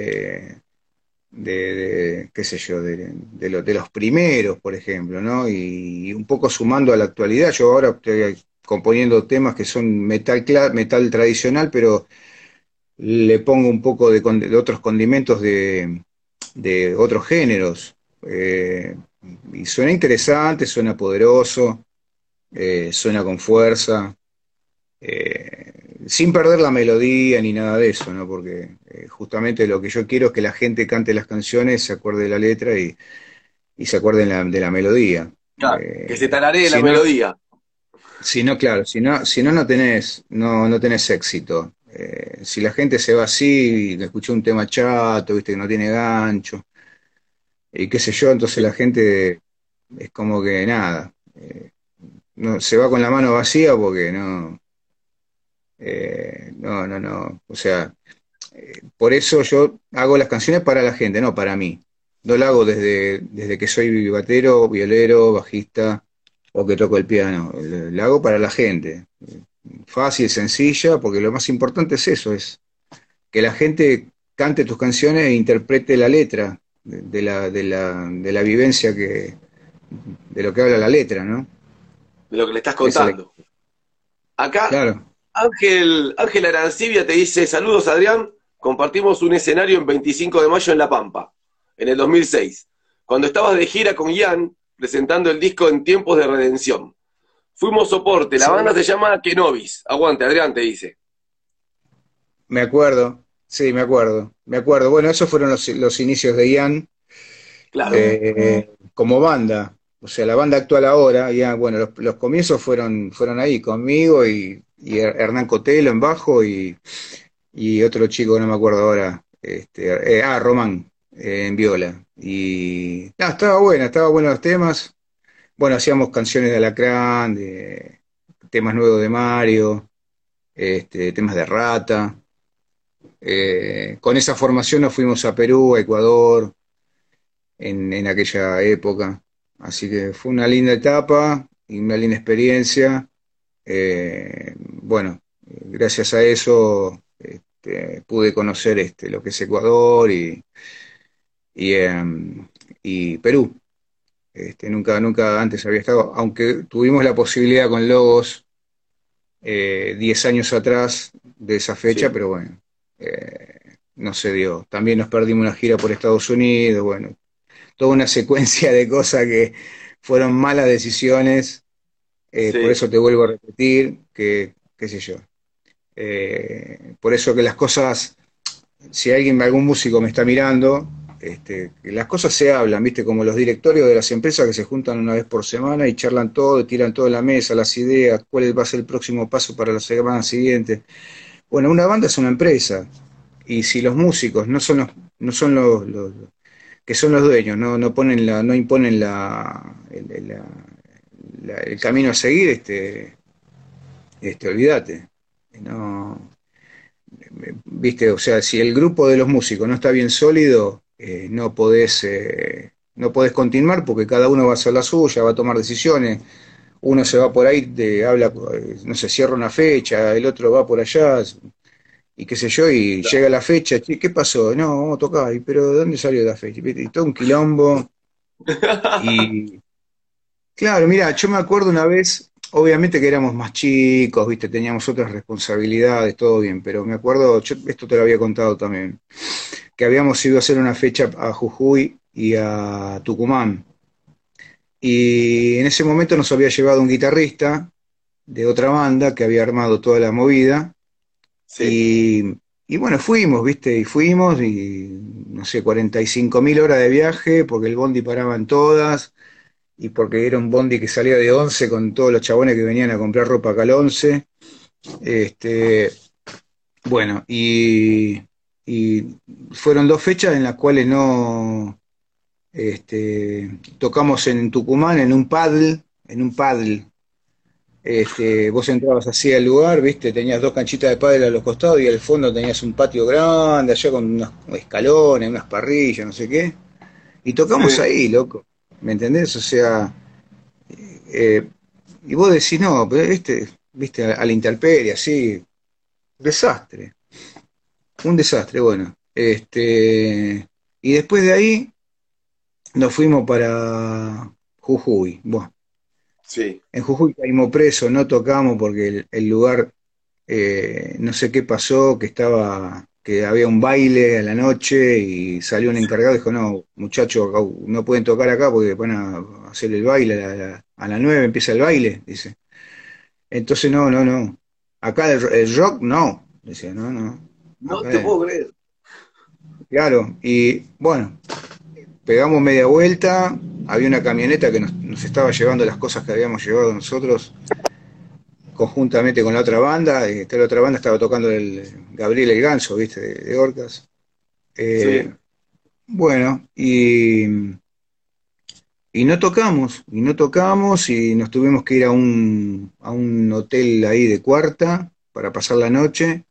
qué sé yo, de los primeros, por ejemplo, ¿no? Y un poco sumando a la actualidad, yo ahora estoy componiendo temas que son metal tradicional, pero le pongo un poco de otros condimentos de otros géneros. Y suena interesante, suena poderoso, suena con fuerza, sin perder la melodía ni nada de eso, ¿no? Porque justamente lo que yo quiero es que la gente cante las canciones, se acuerde de la letra y se acuerde de la melodía. Claro, que se tararee la Si no, melodía. si no, claro, si no, no tenés éxito. Si la gente se va así y escuchó un tema chato, viste, que no tiene gancho, y qué sé yo, entonces la gente es como que nada, no, se va con la mano vacía porque no, o sea, por eso yo hago las canciones para la gente, no para mí. No lo hago desde que soy batero, violero, bajista o que toco el piano. Lo hago para la gente. Fácil, sencilla, porque lo más importante es eso, es que la gente cante tus canciones e interprete la letra de la vivencia de lo que habla la letra, ¿no? De lo que le estás Esa es contando. Acá, claro. Ángel Arancibia te dice, saludos Adrián, compartimos un escenario en 25 de mayo en La Pampa, en el 2006, cuando estabas de gira con Ian, presentando el disco En Tiempos de Redención. Fuimos soporte, la banda Sí, se llama Kenovis. Aguante, Adrián te dice. me acuerdo, sí, me acuerdo, me acuerdo. Bueno, esos fueron los inicios de Ian Claro, como banda. O sea, la banda actual ahora, ya, bueno, los comienzos fueron ahí conmigo y Hernán Cotelo en bajo y otro chico, no me acuerdo ahora, Román, en viola. Y nada, estaba bueno los temas. Bueno, hacíamos canciones de Alacrán, de temas nuevos de Mario, temas de Rata. Con esa formación nos fuimos a Perú, a Ecuador, en aquella época. Así que fue una linda etapa y una linda experiencia. Bueno, gracias a eso pude conocer lo que es Ecuador y, y Perú. Nunca antes había estado, aunque tuvimos la posibilidad con Logos 10 años atrás de esa fecha, sí. pero bueno, no se dio. También nos perdimos una gira por Estados Unidos, bueno, toda una secuencia de cosas que fueron malas decisiones, por Sí, eso te vuelvo a repetir que, qué sé yo, por eso que las cosas, si algún músico me está mirando, las cosas se hablan, ¿viste? Como los directorios de las empresas que se juntan una vez por semana y charlan todo, tiran todo en la mesa, las ideas, cuál va a ser el próximo paso para la semana siguiente. Bueno, una banda es una empresa, y si los músicos no son los que son los dueños, no ponen no imponen el camino a seguir, olvídate. No, viste, o sea, si el grupo de los músicos no está bien sólido, no podés continuar porque cada uno va a hacer la suya, va a tomar decisiones. Uno se va por ahí, habla, no sé, cierra una fecha, el otro va por allá, y qué sé yo, y llega la fecha, "Che, ¿qué pasó? No, vamos a tocar, pero ¿de dónde salió la fecha?" Y todo un quilombo. Y claro, mira, yo me acuerdo una vez, obviamente que éramos más chicos, viste, teníamos otras responsabilidades, todo bien, pero me acuerdo, esto te lo había contado también, que habíamos ido a hacer una fecha a Jujuy y a Tucumán. Y en ese momento nos había llevado un guitarrista de otra banda que había armado toda la movida. Sí. Y bueno, fuimos, ¿viste? Y fuimos, y no sé, 45.000 horas de viaje, porque el bondi paraba en todas, y porque era un bondi que salía de 11 con todos los chabones que venían a comprar ropa acá al 11. Este, bueno, y fueron 2 fechas en las cuales no, tocamos en Tucumán en un paddle. Vos entrabas así al lugar, ¿viste? Tenías 2 canchitas de pádel a los costados y al fondo tenías un patio grande, allá con unos escalones, unas parrillas, no sé qué. Y tocamos Sí. ahí, loco. ¿Me entendés? O sea, eh, y vos decís, no, pero viste, a la intemperie, así, desastre. Un desastre, bueno. Y después de ahí nos fuimos para Jujuy. Bueno, Sí. en Jujuy caímos presos, no tocamos porque el lugar, no sé qué pasó, que había un baile a la noche y salió un encargado y dijo, no, muchachos, acá no pueden tocar acá porque van a hacer el baile a las 9 empieza el baile, dice. Entonces, no, no, no. Acá el rock, no. Decía, no, no. No te Acá, puedo creer. claro, y bueno, pegamos media vuelta, había una camioneta que nos estaba llevando las cosas que habíamos llevado nosotros conjuntamente con la otra banda. La otra banda estaba tocando el Gabriel el Ganso, ¿viste? De Orcas. Eh, Sí. bueno, y no tocamos, y nos tuvimos que ir a un hotel ahí de cuarta para pasar la noche.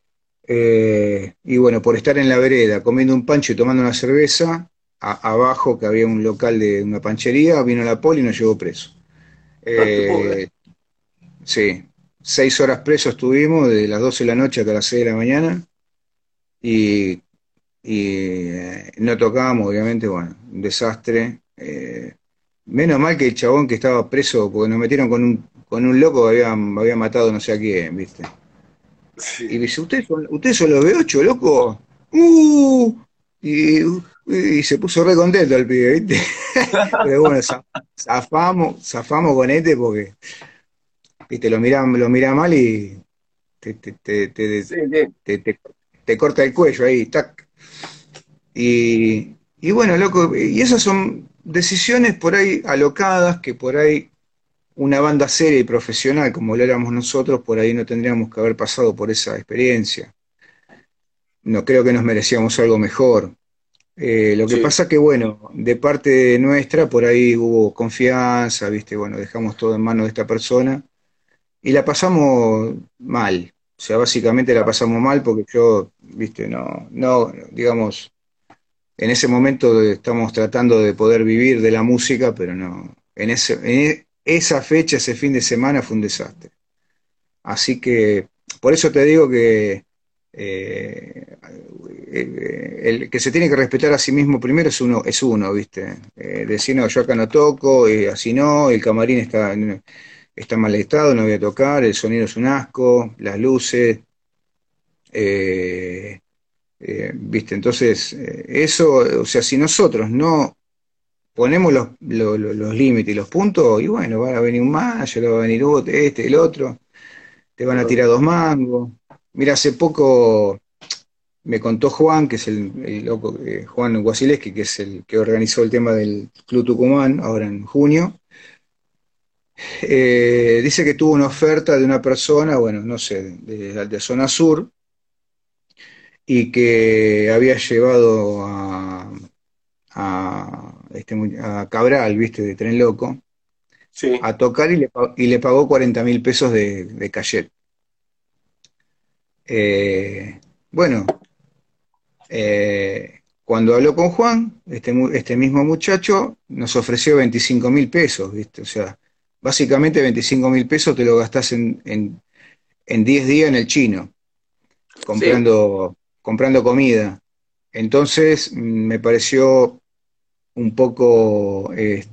Y bueno, por estar en la vereda comiendo un pancho y tomando una cerveza, abajo que había un local de una panchería, vino la poli y nos llevó preso. No te puedo creer. Eh, sí, 6 horas presos estuvimos, de las 12 de la noche hasta las 6 de la mañana, y, no tocábamos, obviamente, bueno, un desastre. Menos mal que el chabón que estaba preso, porque nos metieron con un loco que había matado no sé a quién, ¿viste? Y Sí. dice, ¿ustedes son los B8, loco? ¡Uh! Y, y se puso re contento el pibe, ¿viste? Pero bueno, zafamos con este porque, ¿viste? Lo mirá mal y te, te, te, te, Sí, sí. te, te- te corta el cuello ahí, tac. Y bueno, loco, y esas son decisiones por ahí alocadas que por ahí una banda seria y profesional como lo éramos nosotros, por ahí no tendríamos que haber pasado por esa experiencia. No creo que nos merecíamos algo mejor. Lo que Sí. pasa que, bueno, de parte nuestra por ahí hubo confianza, ¿viste? Bueno, dejamos todo en manos de esta persona y la pasamos mal. O sea, básicamente la pasamos mal porque yo, ¿viste? No, no, digamos, en ese momento estamos tratando de poder vivir de la música, pero no. Esa fecha, ese fin de semana fue un desastre. Así que, por eso te digo que el que se tiene que respetar a sí mismo primero es uno, ¿viste? Decir, no, yo acá no toco, así no, el camarín está en mal estado, no voy a tocar, el sonido es un asco, las luces, eh, ¿viste? Entonces, eso, o sea, si nosotros no ponemos los límites y los puntos, y bueno, va a venir un manager, va a venir otro, el otro, te van a tirar dos mangos. Mira, hace poco, me contó Juan, que es el loco, Juan Wasileski, que es el que organizó el tema del Club Tucumán, ahora en junio. Dice que tuvo una oferta de una persona, bueno, no sé, de zona sur, y que había llevado a Cabral, viste, de Tren Loco, Sí, a tocar y le pagó 40.000 pesos de cachet. Bueno, cuando habló con Juan, este mismo muchacho nos ofreció 25.000 pesos, ¿viste? O sea, básicamente 25.000 pesos te lo gastás en 10 días en el chino, sí, comprando comida. Entonces, me pareció un poco,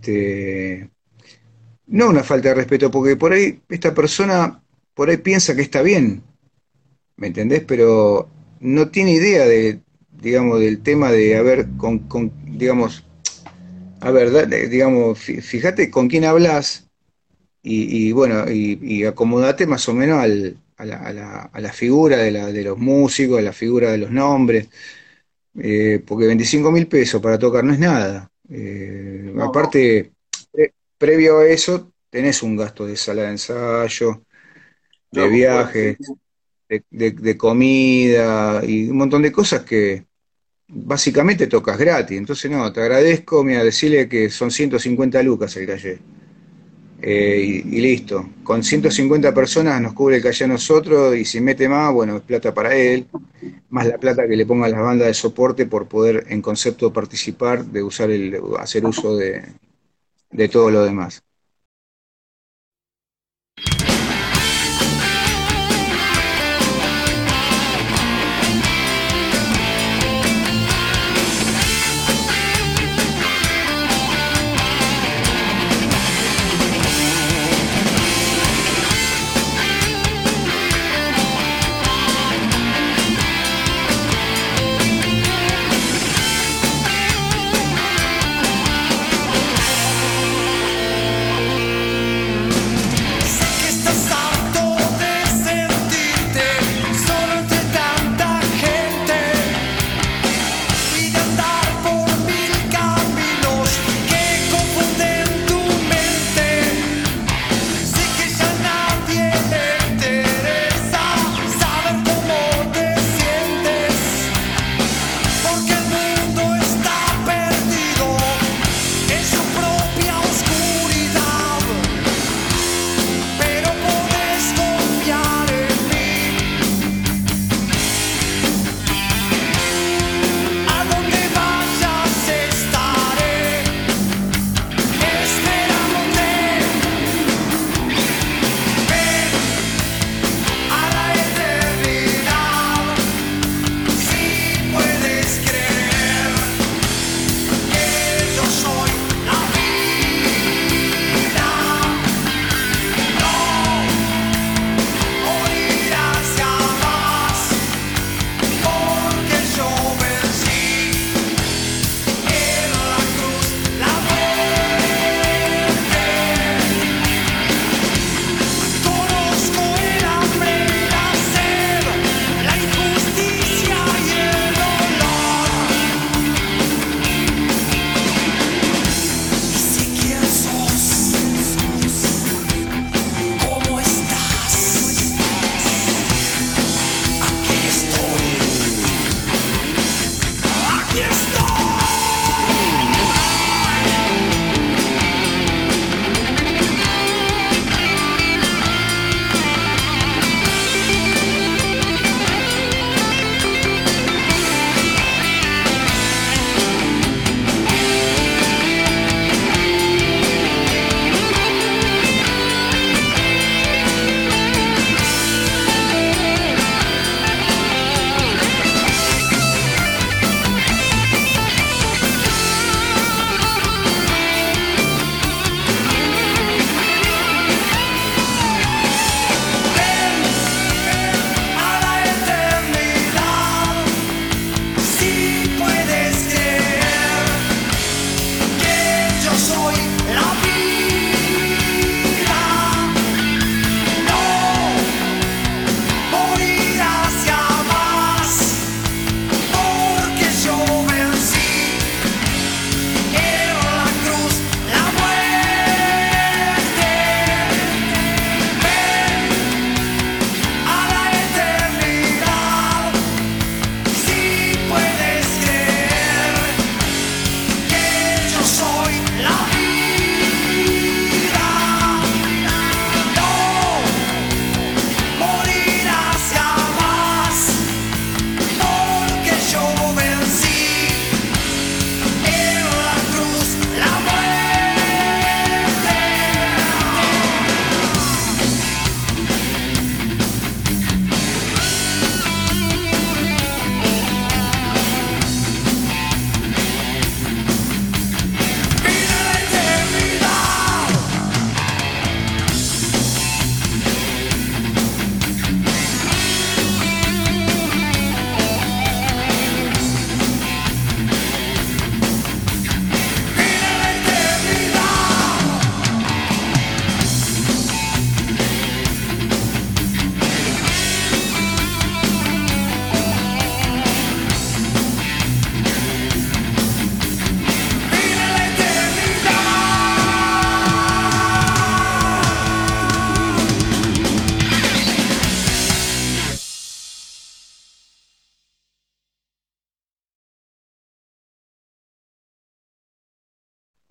no una falta de respeto, porque por ahí esta persona por ahí piensa que está bien, ¿me entendés? Pero no tiene idea digamos, del tema de, a ver, digamos, a ver, digamos, fíjate con quién hablas y bueno, y acomodate más o menos a la figura de los músicos, a la figura de los nombres, porque 25.000 pesos para tocar no es nada. no, no, Aparte, previo a eso, tenés un gasto de sala de ensayo, de no, por supuesto, sí, viajes, de comida y un montón de cosas que básicamente tocas gratis. Entonces, no, te agradezco, mira, decirle que son 150 lucas el calle. Y listo. Con 150 personas nos cubre el calle a nosotros y si mete más, bueno, es plata para él, más la plata que le ponga a las bandas de soporte por poder en concepto participar, de usar hacer uso de todo lo demás.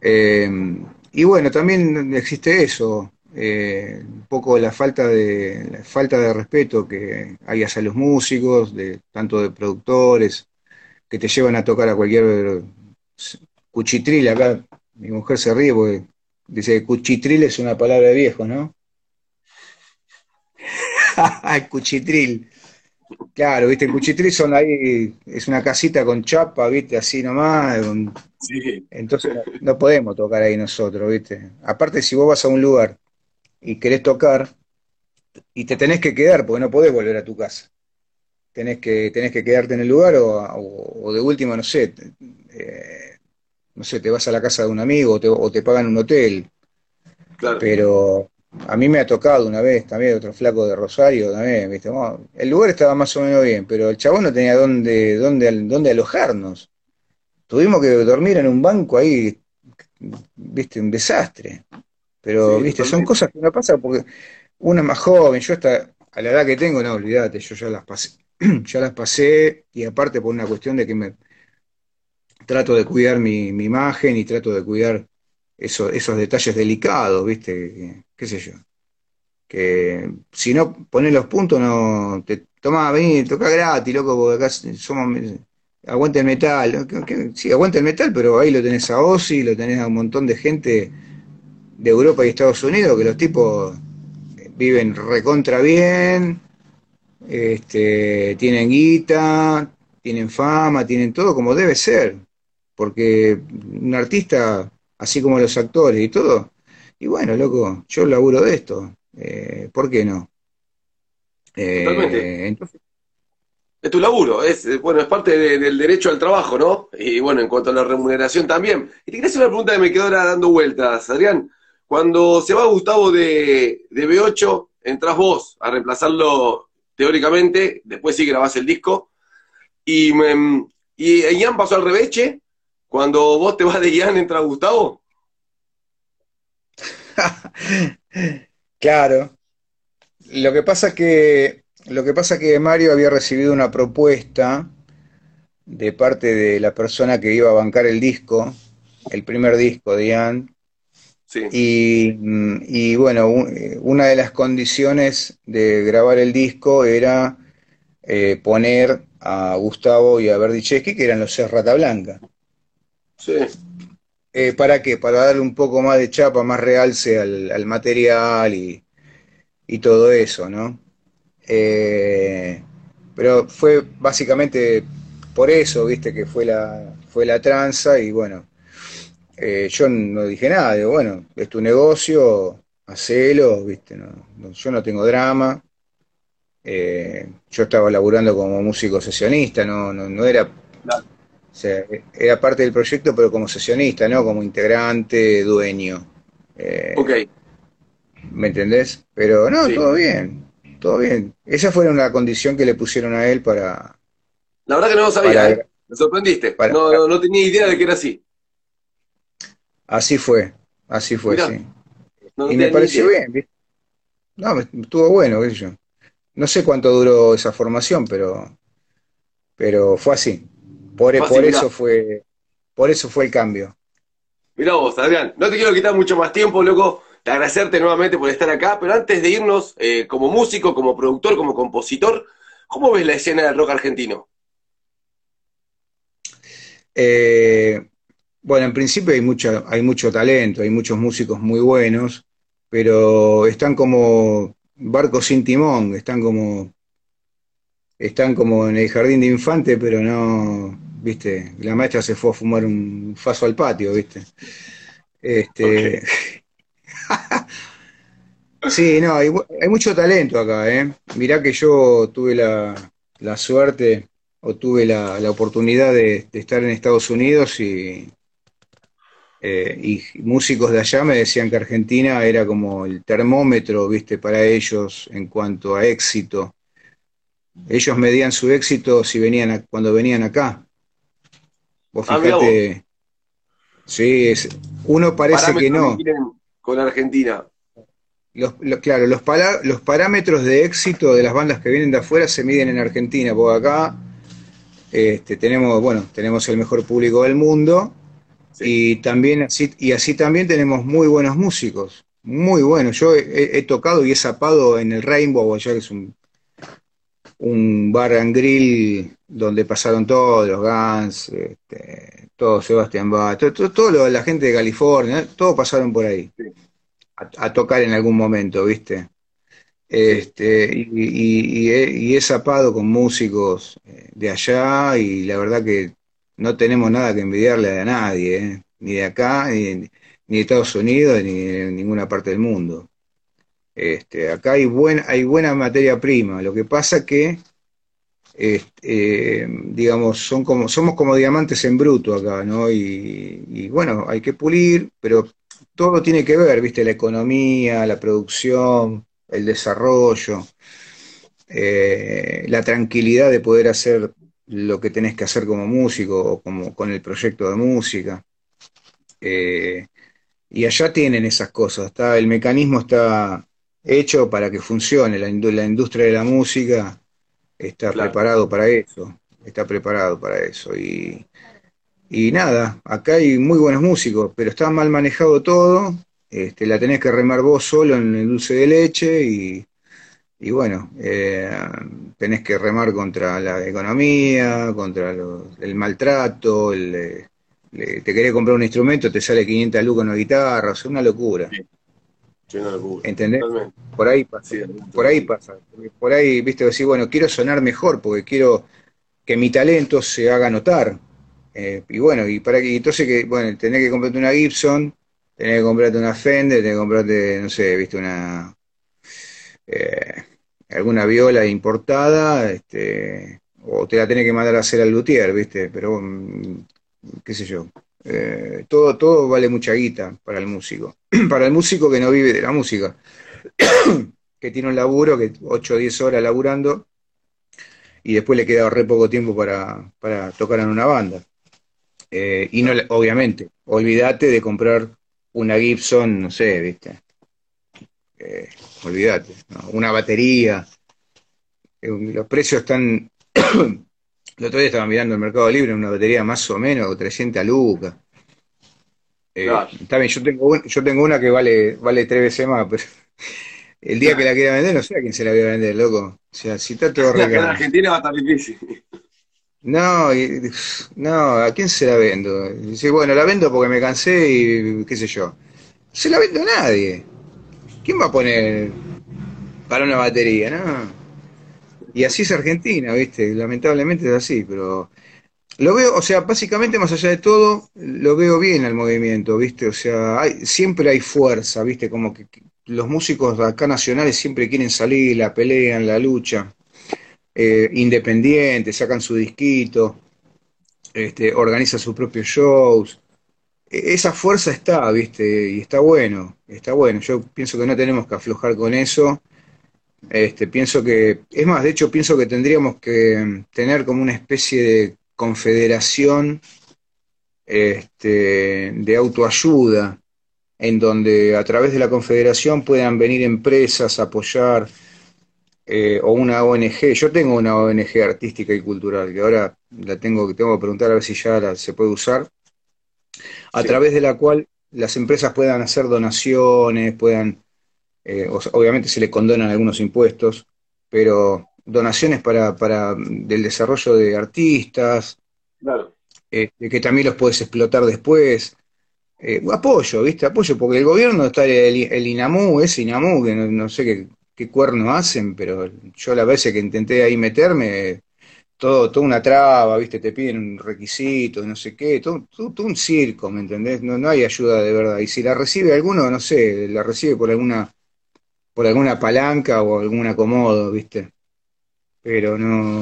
Eh, y bueno, también existe eso, un poco la falta de respeto que hay hacia los músicos, tanto de productores, que te llevan a tocar a cualquier cuchitril. Acá mi mujer se ríe porque dice que cuchitril es una palabra de viejo, ¿no? El cuchitril. Claro, viste, el cuchitril son ahí, es una casita con chapa, viste, así nomás, Sí, entonces no podemos tocar ahí nosotros, viste. Aparte, si vos vas a un lugar y querés tocar, y te tenés que quedar, porque no podés volver a tu casa. Tenés que quedarte en el lugar o de última, no sé, no sé, te vas a la casa de un amigo o te pagan un hotel. claro. Pero a mí me ha tocado una vez también otro flaco de Rosario también, ¿viste? Bueno, el lugar estaba más o menos bien, pero el chabón no tenía dónde alojarnos. Tuvimos que dormir en un banco ahí, ¿viste? Un desastre. Pero, Sí, ¿viste? Son totalmente. cosas que no pasan porque uno es más joven. Yo hasta a la edad que tengo, no, olvídate, yo ya las pasé. Ya las pasé y aparte por una cuestión de que me trato de cuidar mi imagen y trato de cuidar esos detalles delicados, ¿viste? ¿Qué sé yo? Que si no pones los puntos, no te tomás, vení, toca gratis, loco, porque acá somos, aguanta el metal, ¿no? Sí, aguanta el metal, pero ahí lo tenés a Ozzy, lo tenés a un montón de gente de Europa y Estados Unidos, que los tipos viven recontra bien, tienen guita, tienen fama, tienen todo como debe ser, porque un artista, así como los actores y todo, y bueno, loco, yo laburo de esto, ¿por qué no? Totalmente. Entonces, Es tu laburo, bueno, es parte del derecho al trabajo, ¿no? Y bueno, en cuanto a la remuneración también. Y te quería hacer una pregunta que me quedó ahora dando vueltas, Adrián. Cuando se va Gustavo de B8, entras vos a reemplazarlo teóricamente, después sí grabás el disco, y, y Ian pasó al reveche, cuando vos te vas de Ian entra Gustavo. claro, lo que pasa que Mario había recibido una propuesta de parte de la persona que iba a bancar el disco, el primer disco de Ian, Sí, y bueno, una de las condiciones de grabar el disco era poner a Gustavo y a Berdichevsky, que eran los Seis Rata Blanca. sí, ¿Para qué? Para darle un poco más de chapa, más realce al material y todo eso, ¿no? Eh, pero fue básicamente por eso, viste, que fue la tranza y bueno, yo no dije nada, digo, bueno, es tu negocio, hacelo, viste, yo no tengo drama. Yo estaba laburando como músico sesionista, no era, o claro. sea, era parte del proyecto, pero como sesionista, ¿no? Como integrante, dueño. Ok, Eh, ¿Me entendés? Pero no, sí. todo bien, todo bien. Esa fue una condición que le pusieron a él La verdad que no lo sabía, ¿eh? para, Me sorprendiste. para, No, no, no tenía idea de que era así. así fue, Mirá, sí. no, no Y me tenía ni pareció idea. bien, ¿viste? No, estuvo bueno, qué sé yo. No sé cuánto duró esa formación, pero fue así. Fácil, mirá. Por eso fue el cambio. Mirá vos, Adrián. No te quiero quitar mucho más tiempo, loco. Te agradecerte nuevamente por estar acá, pero antes de irnos, como músico, como productor, como compositor, ¿cómo ves la escena del rock argentino? Eh, bueno, en principio hay mucho talento, hay muchos músicos muy buenos, pero están como barcos sin timón, están como en el jardín de infante, pero no, viste, la maestra se fue a fumar un faso al patio, viste. Ok. Este, sí, no, hay mucho talento acá, ¿eh? Mirá que yo tuve la suerte o tuve la oportunidad de estar en Estados Unidos y músicos de allá me decían que Argentina era como el termómetro, viste, para ellos en cuanto a éxito. Ellos medían su éxito si cuando venían acá. Vos Ah, mirá vos. fijate, sí, uno parece que Parámetros que no. tienen con Argentina. Claro, los parámetros de éxito de las bandas que vienen de afuera se miden en Argentina, porque acá tenemos, bueno, tenemos el mejor público del mundo Sí. Y también así también tenemos muy buenos músicos, muy buenos. Yo he tocado y he zapado en el Rainbow, allá que es un bar and grill donde pasaron todos los Guns, todo Sebastián Bach, la gente de California, todos pasaron por ahí Sí, a tocar en algún momento, ¿viste? sí. Y he zapado con músicos de allá y la verdad que no tenemos nada que envidiarle a nadie, ni de acá, ni de Estados Unidos, ni de ninguna parte del mundo. Acá hay buena materia prima. Lo que pasa que, digamos, somos como diamantes en bruto acá, ¿no? Y bueno, hay que pulir, pero todo tiene que ver, ¿viste? La economía, la producción, el desarrollo, la tranquilidad de poder hacer lo que tenés que hacer como músico o como con el proyecto de música. Eh, y allá tienen esas cosas, el mecanismo está hecho para que funcione, la industria de la música está Claro. preparado para eso, está preparado para eso. Y nada, acá hay muy buenos músicos, pero está mal manejado todo, la tenés que remar vos solo en el dulce de leche y bueno, tenés que remar contra la economía, contra el maltrato, te querés comprar un instrumento, te sale 500 lucas una guitarra, o sea, una locura. Sí, sí, una locura. ¿Entendés? Totalmente. Por ahí pasa. Sí, Por ahí totalmente. pasa. Porque por ahí, viste, decir, bueno, quiero sonar mejor porque quiero que mi talento se haga notar. Y bueno, entonces bueno, tenés que comprarte una Gibson, tenés que comprarte una Fender, tenés que comprarte, no sé, viste, eh, alguna viola importada, o te la tenés que mandar a hacer al luthier, viste, pero qué sé yo. Todo vale mucha guita para el músico. Para el músico que no vive de la música, que tiene un laburo, que 8 o 10 horas laburando, y después le queda re poco tiempo para tocar en una banda. Y no, Claro. obviamente, olvídate de comprar una Gibson, no sé, viste, eh, olvídate, ¿no? Una batería, los precios están, el otro día estaba mirando el Mercado Libre, una batería más o menos 300 lucas. Claro. Está bien, yo tengo una que vale 3 veces más, pero el día que la quiera vender, no sé a quién se la voy a vender, loco. O sea, si está todo re Acá en caro. Argentina va a estar difícil. No, no, ¿a quién se la vendo? Dice, bueno, la vendo porque me cansé y qué sé yo. Se la vendo a nadie. ¿Quién va a poner para una batería? No. Y así es Argentina, ¿viste? Lamentablemente es así, pero lo veo, o sea, básicamente más allá de todo, lo veo bien al movimiento, ¿viste? O sea, siempre hay fuerza, ¿viste? Como que los músicos de acá nacionales siempre quieren salir, la pelean, la lucha, independientes, sacan su disquito, organizan sus propios shows. Esa fuerza está, ¿viste? Y está bueno, está bueno. Yo pienso que no tenemos que aflojar con eso. Pienso que, es más, de hecho pienso que tendríamos que tener como una especie de confederación de autoayuda, en donde a través de la confederación puedan venir empresas a apoyar, o una ONG. Yo tengo una ONG artística y cultural, que ahora tengo que preguntar a ver si ya se puede usar, a Sí, través de la cual las empresas puedan hacer donaciones, obviamente se le condonan algunos impuestos, pero donaciones del desarrollo de artistas, claro. que también los puedes explotar después. Apoyo, ¿viste? Apoyo, porque el gobierno está el INAMU, ese INAMU, que no sé qué cuerno hacen, pero yo las veces que intenté ahí meterme, toda una traba, ¿viste? Te piden un requisito, no sé qué, todo un circo, ¿me entendés? No hay ayuda de verdad. Y si la recibe alguno, no sé, la recibe por alguna palanca o algún acomodo, ¿viste? Pero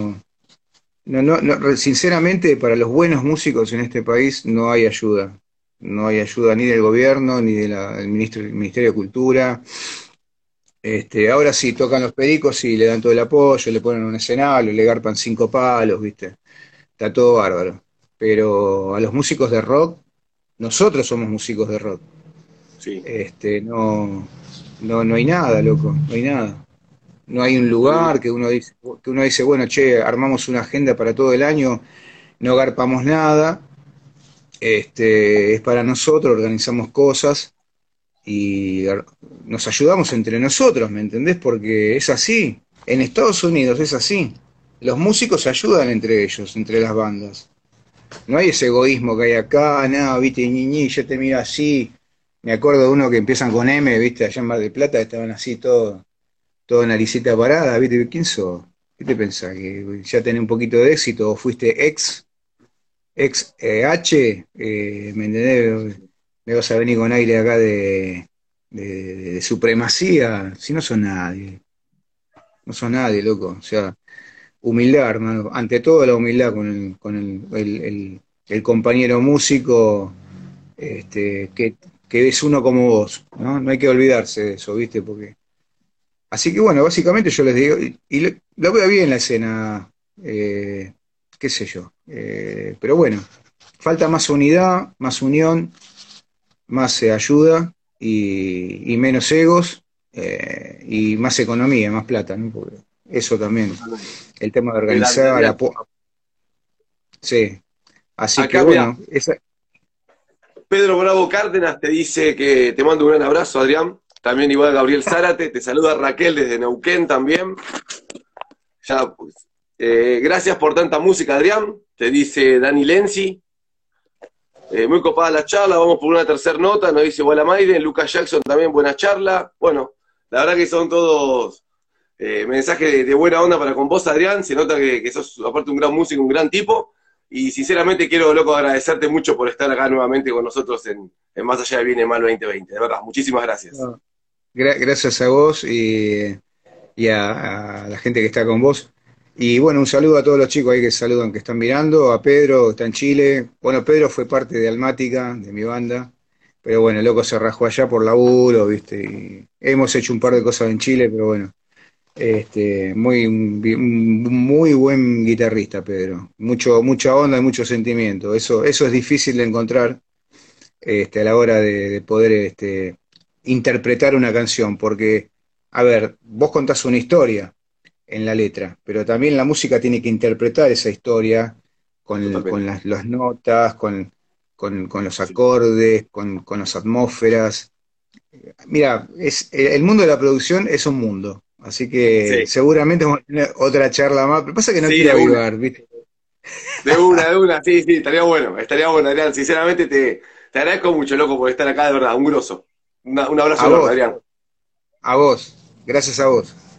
sinceramente, para los buenos músicos en este país no hay ayuda. No hay ayuda ni del gobierno, ni del Ministerio de Cultura. Ahora sí, tocan los pericos y le dan todo el apoyo, le ponen un escenario, le garpan 5 palos, ¿viste? Está todo bárbaro. Pero a los músicos de rock, nosotros somos músicos de rock. Sí. No hay nada, loco, no hay nada. No hay un lugar que uno dice, bueno, che, armamos una agenda para todo el año, no garpamos nada, es para nosotros, organizamos cosas y nos ayudamos entre nosotros, ¿me entendés? Porque es así. En Estados Unidos es así. Los músicos se ayudan entre ellos, entre las bandas. No hay ese egoísmo que hay acá, no, viste, ñi, yo te miro así. Me acuerdo de uno que empiezan con M, viste, allá en Mar del Plata, estaban así todo naricita parada, viste, ¿quién sos? ¿Qué te pensás? ¿Que ya tenés un poquito de éxito o fuiste ex ¿me entendés? Me vas a venir con aire acá de supremacía, si no son nadie, no son nadie, loco, o sea, humildad, hermano, ante todo la humildad con el compañero músico, que es uno como vos, ¿no? No hay que olvidarse de eso, ¿viste? Porque... Así que bueno, básicamente yo les digo, y lo veo bien la escena, qué sé yo, pero bueno, falta más unidad, más unión, más ayuda y menos egos y más economía, más plata, ¿no? Porque eso también, el tema de Grande, organizar, Adrián. sí. Así que Acá, mira, bueno, esa, Pedro Bravo Cárdenas te dice que te mando un gran abrazo, Adrián. También igual Gabriel Zárate, te saluda Raquel desde Neuquén también. Ya, pues, gracias por tanta música, Adrián, te dice Dani Lenzi. Muy copada la charla, vamos por una tercera nota, nos dice Walla Maiden, Lucas Jackson también, buena charla. Bueno, la verdad que son todos mensajes de buena onda para con vos, Adrián. Se nota que sos, aparte, un gran músico, un gran tipo. Y sinceramente quiero, loco, agradecerte mucho por estar acá nuevamente con nosotros en Más Allá de Bien y Mal 2020. De verdad, muchísimas gracias. no, gracias a vos y a la gente que está con vos. Y bueno, un saludo a todos los chicos ahí que saludan, que están mirando, a Pedro, que está en Chile. Bueno, Pedro fue parte de Almática, de mi banda, pero bueno, el loco se rajó allá por laburo, ¿viste? Y hemos hecho un par de cosas en Chile, pero bueno, un muy buen guitarrista, Pedro. Mucha onda y mucho sentimiento. Eso es difícil de encontrar a la hora de poder interpretar una canción, porque, a ver, vos contás una historia en la letra, pero también la música tiene que interpretar esa historia con Totalmente. las notas, con los Sí. acordes, con las atmósferas. Mira, el mundo de la producción es un mundo, así que Sí, seguramente vamos a tener otra charla más, pero pasa que no sí, quiero de una. avivar, ¿viste? De una, sí, sí, estaría bueno, Adrián. Sinceramente te agradezco mucho, loco, por estar acá, de verdad, un grosso. Un abrazo A enorme, vos, Adrián. a vos, gracias a vos.